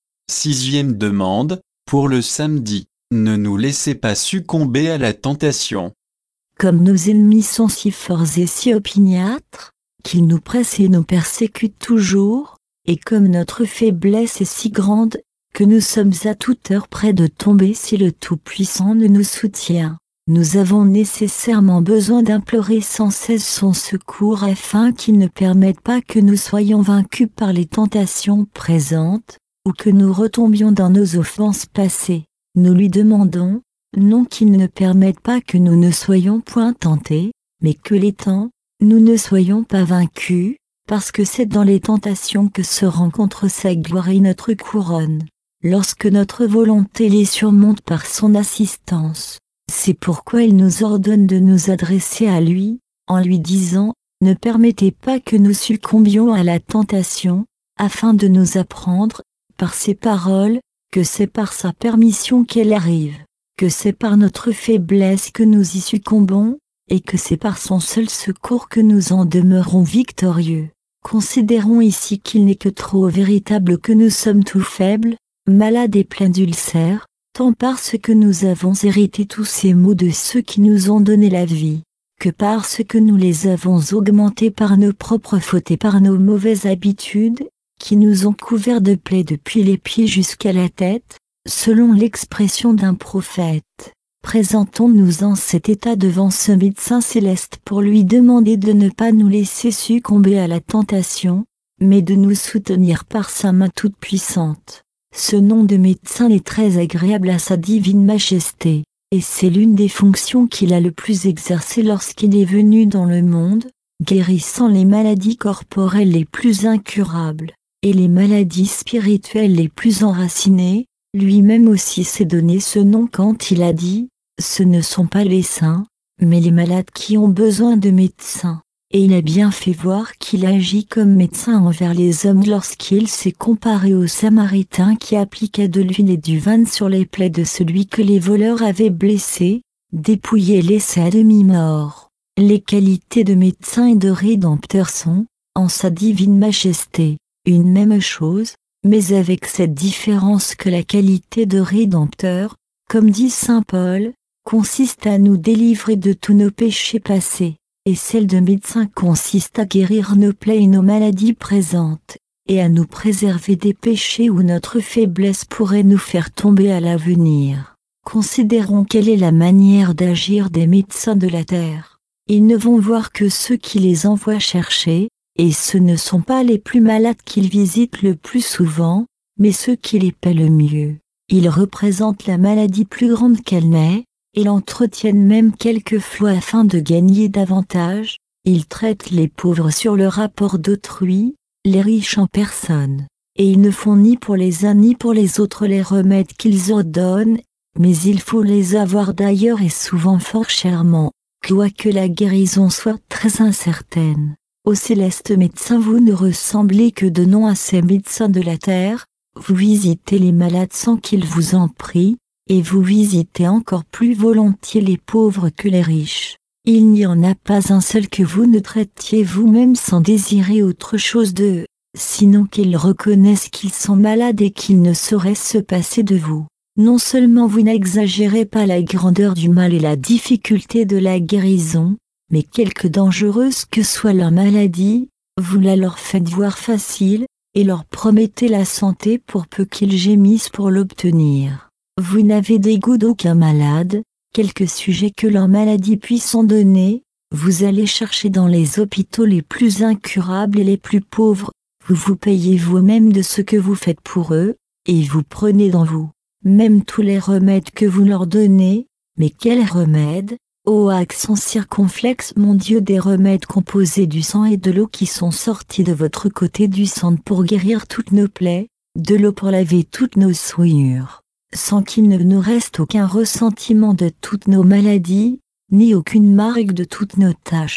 6e demande, pour le samedi, ne nous laissez pas succomber à la tentation. Comme nos ennemis sont si forts et si opiniâtres, qu'ils nous pressent et nous persécutent toujours, et comme notre faiblesse est si grande, que nous sommes à toute heure près de tomber si le Tout-Puissant ne nous soutient, nous avons nécessairement besoin d'implorer sans cesse son secours afin qu'il ne permette pas que nous soyons vaincus par les tentations présentes, ou que nous retombions dans nos offenses passées. Nous lui demandons, non qu'il ne permette pas que nous ne soyons point tentés, mais que les temps, nous ne soyons pas vaincus, parce que c'est dans les tentations que se rencontre sa gloire et notre couronne. Lorsque notre volonté les surmonte par son assistance, c'est pourquoi il nous ordonne de nous adresser à lui, en lui disant, ne permettez pas que nous succombions à la tentation, afin de nous apprendre, par ses paroles, que c'est par sa permission qu'elle arrive, que c'est par notre faiblesse que nous y succombons, et que c'est par son seul secours que nous en demeurons victorieux. Considérons ici qu'il n'est que trop véritable que nous sommes tout faibles, malades et pleins d'ulcères, tant parce que nous avons hérité tous ces maux de ceux qui nous ont donné la vie, que parce que nous les avons augmentés par nos propres fautes et par nos mauvaises habitudes, qui nous ont couverts de plaies depuis les pieds jusqu'à la tête, selon l'expression d'un prophète. Présentons-nous en cet état devant ce médecin céleste pour lui demander de ne pas nous laisser succomber à la tentation, mais de nous soutenir par sa main toute puissante. Ce nom de médecin est très agréable à sa divine majesté, et c'est l'une des fonctions qu'il a le plus exercées lorsqu'il est venu dans le monde, guérissant les maladies corporelles les plus incurables, et les maladies spirituelles les plus enracinées. Lui-même aussi s'est donné ce nom quand il a dit, ce ne sont pas les saints, mais les malades qui ont besoin de médecins. Et il a bien fait voir qu'il agit comme médecin envers les hommes lorsqu'il s'est comparé au Samaritain qui appliqua de l'huile et du vin sur les plaies de celui que les voleurs avaient blessé, dépouillé et laissé à demi-mort. Les qualités de médecin et de rédempteur sont, en sa divine majesté, une même chose, mais avec cette différence que la qualité de rédempteur, comme dit saint Paul, consiste à nous délivrer de tous nos péchés passés, et celle de médecin consiste à guérir nos plaies et nos maladies présentes, et à nous préserver des péchés où notre faiblesse pourrait nous faire tomber à l'avenir. Considérons quelle est la manière d'agir des médecins de la terre. Ils ne vont voir que ceux qui les envoient chercher, et ce ne sont pas les plus malades qu'ils visitent le plus souvent, mais ceux qui les paient le mieux. Ils représentent la maladie plus grande qu'elle n'est, et l'entretiennent même quelquefois afin de gagner davantage. Ils traitent les pauvres sur le rapport d'autrui, les riches en personne, et ils ne font ni pour les uns ni pour les autres les remèdes qu'ils ordonnent, mais il faut les avoir d'ailleurs et souvent fort chèrement, quoique la guérison soit très incertaine. Ô céleste médecin, vous ne ressemblez que de nom à ces médecins de la terre, vous visitez les malades sans qu'ils vous en prient, et vous visitez encore plus volontiers les pauvres que les riches. Il n'y en a pas un seul que vous ne traitiez vous-même sans désirer autre chose d'eux, sinon qu'ils reconnaissent qu'ils sont malades et qu'ils ne sauraient se passer de vous. Non seulement vous n'exagérez pas la grandeur du mal et la difficulté de la guérison, mais quelque dangereuse que soit leur maladie, vous la leur faites voir facile, et leur promettez la santé pour peu qu'ils gémissent pour l'obtenir. Vous n'avez dégoût d'aucun malade, quelque sujet que leur maladie puisse en donner, vous allez chercher dans les hôpitaux les plus incurables et les plus pauvres, vous vous payez vous-même de ce que vous faites pour eux, et vous prenez dans vous, même tous les remèdes que vous leur donnez. Mais quels remèdes? Ô accent circonflexe mon Dieu, des remèdes composés du sang et de l'eau qui sont sortis de votre côté du sang pour guérir toutes nos plaies, de l'eau pour laver toutes nos souillures, sans qu'il ne nous reste aucun ressentiment de toutes nos maladies, ni aucune marque de toutes nos tâches.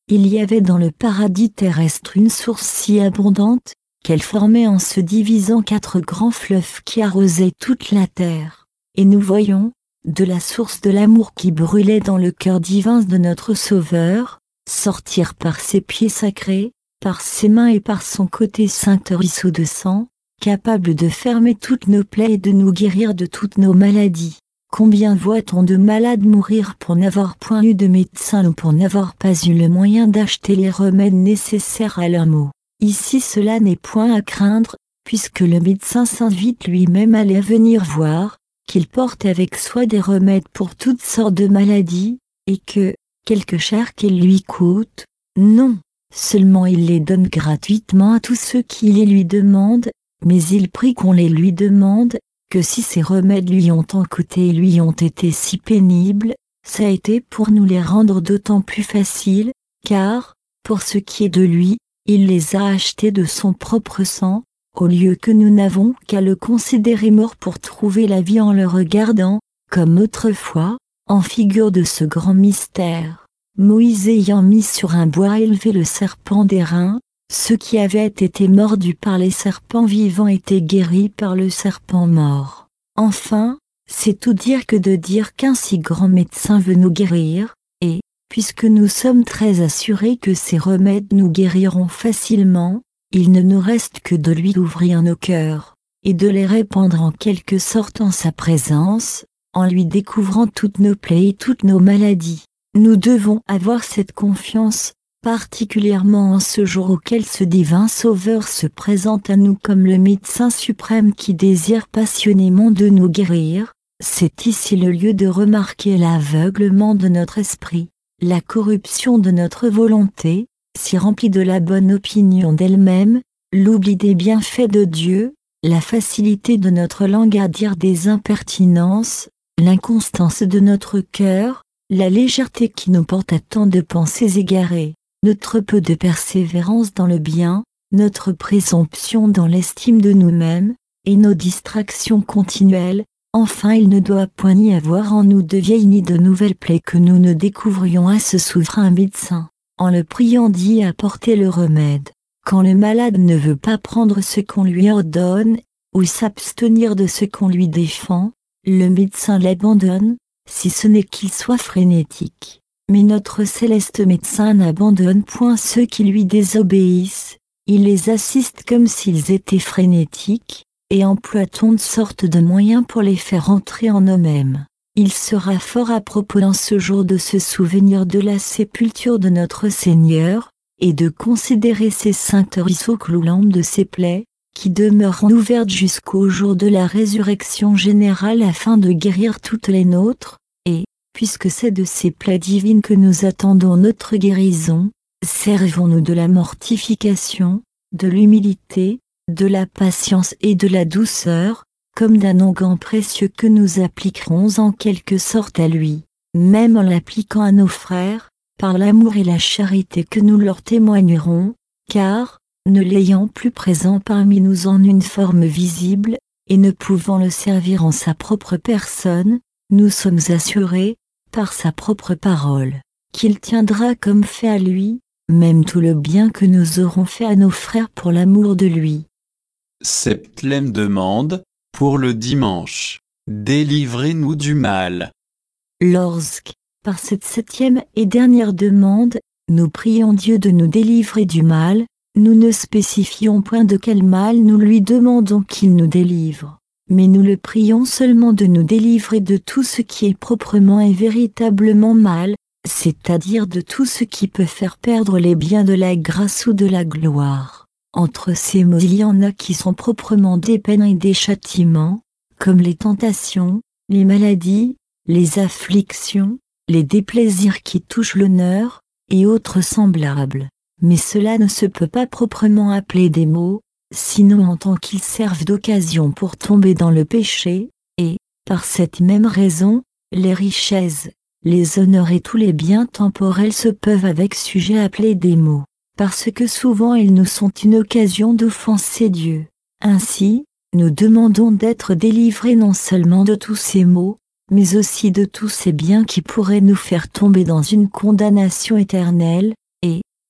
il y avait dans le paradis terrestre une source si abondante, qu'elle formait en se divisant 4 grands fleuves qui arrosaient toute la terre. Et nous voyons, de la source de l'amour qui brûlait dans le cœur divin de notre Sauveur, sortir par ses pieds sacrés, par ses mains et par son côté saint ruisseau de sang, capable de fermer toutes nos plaies et de nous guérir de toutes nos maladies. Combien voit-on de malades mourir pour n'avoir point eu de médecin ou pour n'avoir pas eu le moyen d'acheter les remèdes nécessaires à leurs maux. Ici cela n'est point à craindre, puisque le médecin s'invite lui-même à les venir voir, qu'il porte avec soi des remèdes pour toutes sortes de maladies, et que, quelque cher qu'ils lui coûtent, non, seulement il les donne gratuitement à tous ceux qui les lui demandent, mais il prie qu'on les lui demande, que si ces remèdes lui ont tant coûté et lui ont été si pénibles, ça a été pour nous les rendre d'autant plus faciles, car, pour ce qui est de lui, il les a achetés de son propre sang, au lieu que nous n'avons qu'à le considérer mort pour trouver la vie en le regardant, comme autrefois, en figure de ce grand mystère. Moïse ayant mis sur un bois élevé le serpent d'airain, ceux qui avaient été mordus par les serpents vivants étaient guéris par le serpent mort. Enfin, c'est tout dire que de dire qu'un si grand médecin veut nous guérir, et, puisque nous sommes très assurés que ces remèdes nous guériront facilement, il ne nous reste que de lui ouvrir nos cœurs, et de les répandre en quelque sorte en sa présence, en lui découvrant toutes nos plaies et toutes nos maladies. Nous devons avoir cette confiance, particulièrement en ce jour auquel ce divin Sauveur se présente à nous comme le médecin suprême qui désire passionnément de nous guérir. C'est ici le lieu de remarquer l'aveuglement de notre esprit, la corruption de notre volonté, si remplie de la bonne opinion d'elle-même, l'oubli des bienfaits de Dieu, la facilité de notre langue à dire des impertinences, l'inconstance de notre cœur, la légèreté qui nous porte à tant de pensées égarées, notre peu de persévérance dans le bien, notre présomption dans l'estime de nous-mêmes, et nos distractions continuelles. Enfin, il ne doit point y avoir en nous de vieilles ni de nouvelles plaies que nous ne découvrions à ce souverain médecin, en le priant d'y apporter le remède. Quand le malade ne veut pas prendre ce qu'on lui ordonne, ou s'abstenir de ce qu'on lui défend, le médecin l'abandonne, si ce n'est qu'il soit frénétique. Mais notre céleste médecin n'abandonne point ceux qui lui désobéissent, il les assiste comme s'ils étaient frénétiques, et emploie toutes sortes de moyens pour les faire entrer en eux-mêmes. Il sera fort à propos dans ce jour de se souvenir de la sépulture de notre Seigneur, et de considérer ces saints ruisseaux clouants de ses plaies, qui demeureront ouvertes jusqu'au jour de la résurrection générale afin de guérir toutes les nôtres, et, puisque c'est de ces plaies divines que nous attendons notre guérison, servons-nous de la mortification, de l'humilité, de la patience et de la douceur, comme d'un onguent précieux que nous appliquerons en quelque sorte à lui, même en l'appliquant à nos frères, par l'amour et la charité que nous leur témoignerons, car, ne l'ayant plus présent parmi nous en une forme visible, et ne pouvant le servir en sa propre personne, nous sommes assurés, par sa propre parole, qu'il tiendra comme fait à lui, même tout le bien que nous aurons fait à nos frères pour l'amour de lui. Septième demande, pour le dimanche. Délivrez-nous du mal. Lorsque, par cette 7e et dernière demande, nous prions Dieu de nous délivrer du mal, nous ne spécifions point de quel mal nous lui demandons qu'il nous délivre, mais nous le prions seulement de nous délivrer de tout ce qui est proprement et véritablement mal, c'est-à-dire de tout ce qui peut faire perdre les biens de la grâce ou de la gloire. Entre ces mots il y en a qui sont proprement des peines et des châtiments, comme les tentations, les maladies, les afflictions, les déplaisirs qui touchent l'honneur, et autres semblables. Mais cela ne se peut pas proprement appeler des maux, sinon en tant qu'ils servent d'occasion pour tomber dans le péché, et, par cette même raison, les richesses, les honneurs et tous les biens temporels se peuvent avec sujet appeler des maux, parce que souvent ils nous sont une occasion d'offenser Dieu. Ainsi, nous demandons d'être délivrés non seulement de tous ces maux, mais aussi de tous ces biens qui pourraient nous faire tomber dans une condamnation éternelle, et,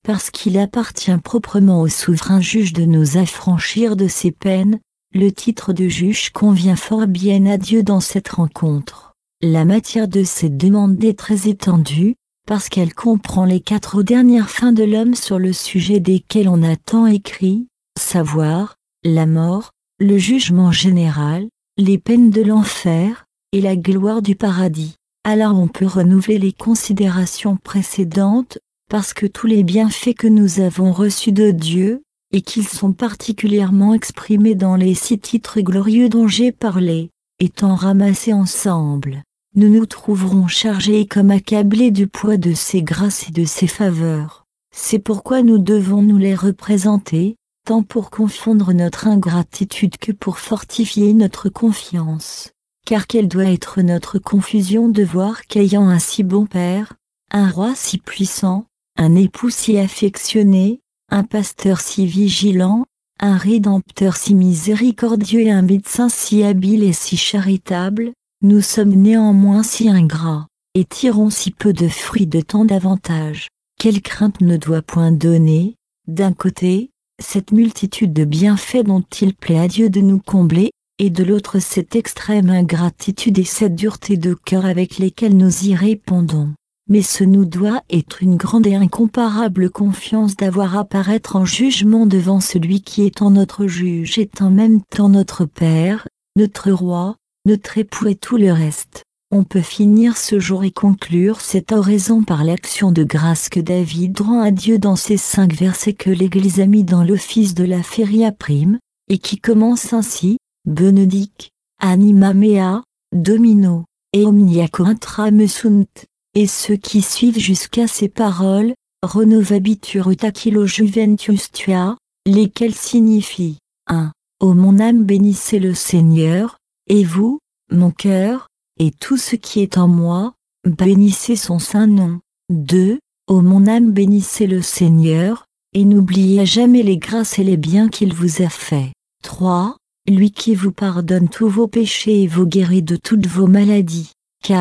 parce qu'il appartient proprement au souverain juge de nous affranchir de ses peines. Le titre de juge convient fort bien à Dieu dans cette rencontre. La matière de cette demande est très étendue, parce qu'elle comprend les 4 dernières fins de l'homme sur le sujet desquelles on a tant écrit, savoir, la mort, le jugement général, les peines de l'enfer, et la gloire du paradis. Alors on peut renouveler les considérations précédentes, parce que tous les bienfaits que nous avons reçus de Dieu, et qu'ils sont particulièrement exprimés dans les 6 titres glorieux dont j'ai parlé, étant ramassés ensemble, nous nous trouverons chargés comme accablés du poids de ses grâces et de ses faveurs. C'est pourquoi nous devons nous les représenter, tant pour confondre notre ingratitude que pour fortifier notre confiance. Car quelle doit être notre confusion de voir qu'ayant un si bon Père, un roi si puissant, un époux si affectionné, un pasteur si vigilant, un rédempteur si miséricordieux et un médecin si habile et si charitable, nous sommes néanmoins si ingrats, et tirons si peu de fruits de tant d'avantages. Quelle crainte ne doit point donner, d'un côté, cette multitude de bienfaits dont il plaît à Dieu de nous combler, et de l'autre cette extrême ingratitude et cette dureté de cœur avec lesquelles nous y répondons. Mais ce nous doit être une grande et incomparable confiance d'avoir à paraître en jugement devant celui qui est en notre juge et en même temps notre Père, notre Roi, notre époux et tout le reste. On peut finir ce jour et conclure cette oraison par l'action de grâce que David rend à Dieu dans ces 5 versets que l'Église a mis dans l'office de la Feria Prime, et qui commence ainsi, Benedic, anima mea, Domino, et omnia cointrame sunt. Et ceux qui suivent jusqu'à ces paroles, renovabitur ut aquilo juventus tua, lesquels signifient 1. Ô mon âme bénissez le Seigneur, et vous, mon cœur, et tout ce qui est en moi, bénissez son saint nom. 2. Ô mon âme bénissez le Seigneur, et n'oubliez jamais les grâces et les biens qu'il vous a faits. 3. Lui qui vous pardonne tous vos péchés et vous guérit de toutes vos maladies.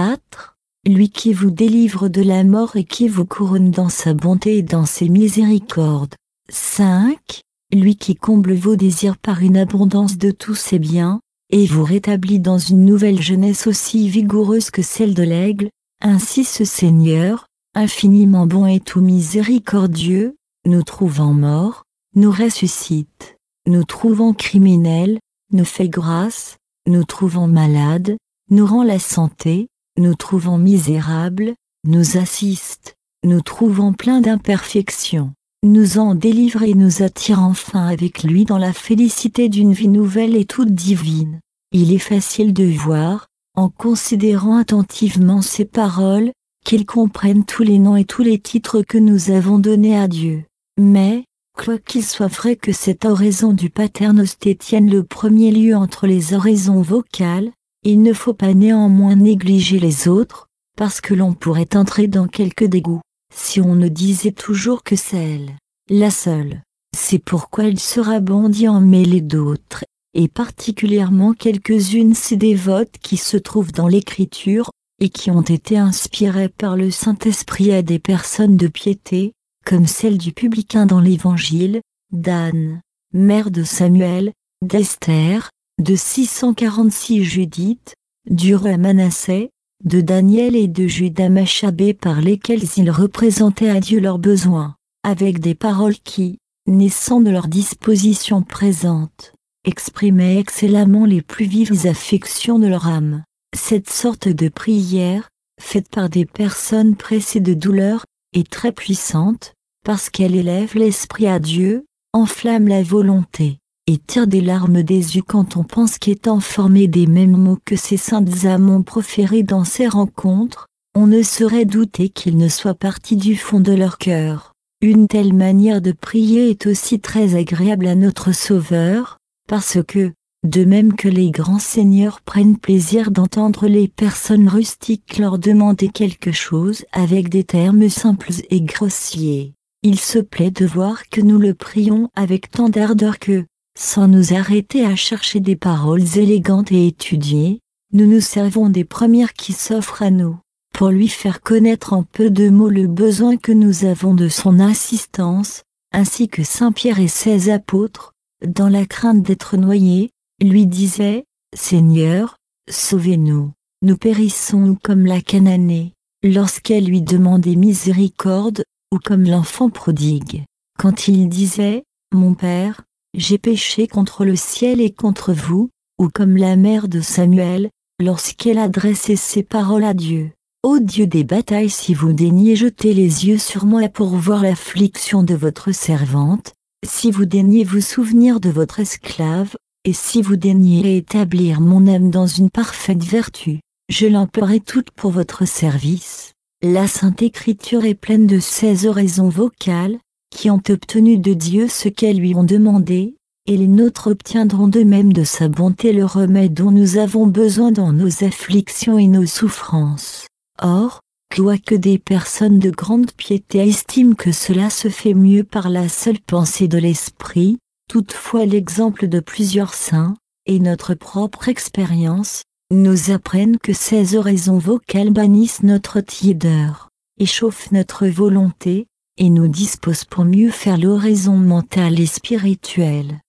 4. Lui qui vous délivre de la mort et qui vous couronne dans sa bonté et dans ses miséricordes. 5. Lui qui comble vos désirs par une abondance de tous ses biens, et vous rétablit dans une nouvelle jeunesse aussi vigoureuse que celle de l'aigle. Ainsi ce Seigneur, infiniment bon et tout miséricordieux, nous trouvant morts, nous ressuscite, nous trouvant criminels, nous fait grâce, nous trouvant malades, nous rend la santé, nous trouvant misérables, nous assiste, nous trouvant pleins d'imperfections, nous en délivre et nous attire enfin avec lui dans la félicité d'une vie nouvelle et toute divine. Il est facile de voir, en considérant attentivement ces paroles, qu'ils comprennent tous les noms et tous les titres que nous avons donnés à Dieu. Mais, quoiqu'il soit vrai que cette oraison du Paternoster tienne le premier lieu entre les oraisons vocales, il ne faut pas néanmoins négliger les autres, parce que l'on pourrait entrer dans quelque dégoût, si on ne disait toujours que celle, la seule. C'est pourquoi il sera bon d'y en mêler d'autres, et particulièrement quelques-unes si dévotes qui se trouvent dans l'Écriture, et qui ont été inspirées par le Saint-Esprit à des personnes de piété, comme celle du publicain dans l'Évangile, d'Anne, mère de Samuel, d'Esther, de 646 Judith, du roi Manassé, de Daniel et de Judas Machabée par lesquels ils représentaient à Dieu leurs besoins, avec des paroles qui, naissant de leur disposition présente, exprimaient excellemment les plus vives affections de leur âme. Cette sorte de prière, faite par des personnes pressées de douleur, est très puissante, parce qu'elle élève l'esprit à Dieu, enflamme la volonté, et tire des larmes des yeux quand on pense qu'étant formés des mêmes mots que ces saintes âmes ont proférés dans ces rencontres, on ne saurait douter qu'ils ne soient partis du fond de leur cœur. Une telle manière de prier est aussi très agréable à notre Sauveur, parce que, de même que les grands seigneurs prennent plaisir d'entendre les personnes rustiques leur demander quelque chose avec des termes simples et grossiers, il se plaît de voir que nous le prions avec tant d'ardeur que, sans nous arrêter à chercher des paroles élégantes et étudiées, nous nous servons des premières qui s'offrent à nous. pour lui faire connaître en peu de mots le besoin que nous avons de son assistance, ainsi que Saint Pierre et ses apôtres, dans la crainte d'être noyés, lui disaient, « Seigneur, sauvez-nous, nous périssons comme la Cananée, lorsqu'elle lui demandait miséricorde, ou comme l'enfant prodigue, quand il disait, « Mon Père, j'ai péché contre le ciel et contre vous », ou comme la mère de Samuel, lorsqu'elle adressait ces paroles à Dieu. Ô Dieu des batailles, si vous daignez jeter les yeux sur moi pour voir l'affliction de votre servante, si vous daignez vous souvenir de votre esclave, et si vous daignez établir mon âme dans une parfaite vertu, je l'emploierai toute pour votre service. La Sainte Écriture est pleine de ces oraisons vocales, qui ont obtenu de Dieu ce qu'elles lui ont demandé, et les nôtres obtiendront de même de sa bonté le remède dont nous avons besoin dans nos afflictions et nos souffrances. Or, quoique des personnes de grande piété estiment que cela se fait mieux par la seule pensée de l'esprit, toutefois l'exemple de plusieurs saints, et notre propre expérience, nous apprennent que ces oraisons vocales bannissent notre tiédeur, échauffent notre volonté, et nous disposent pour mieux faire l'oraison mentale et spirituelle.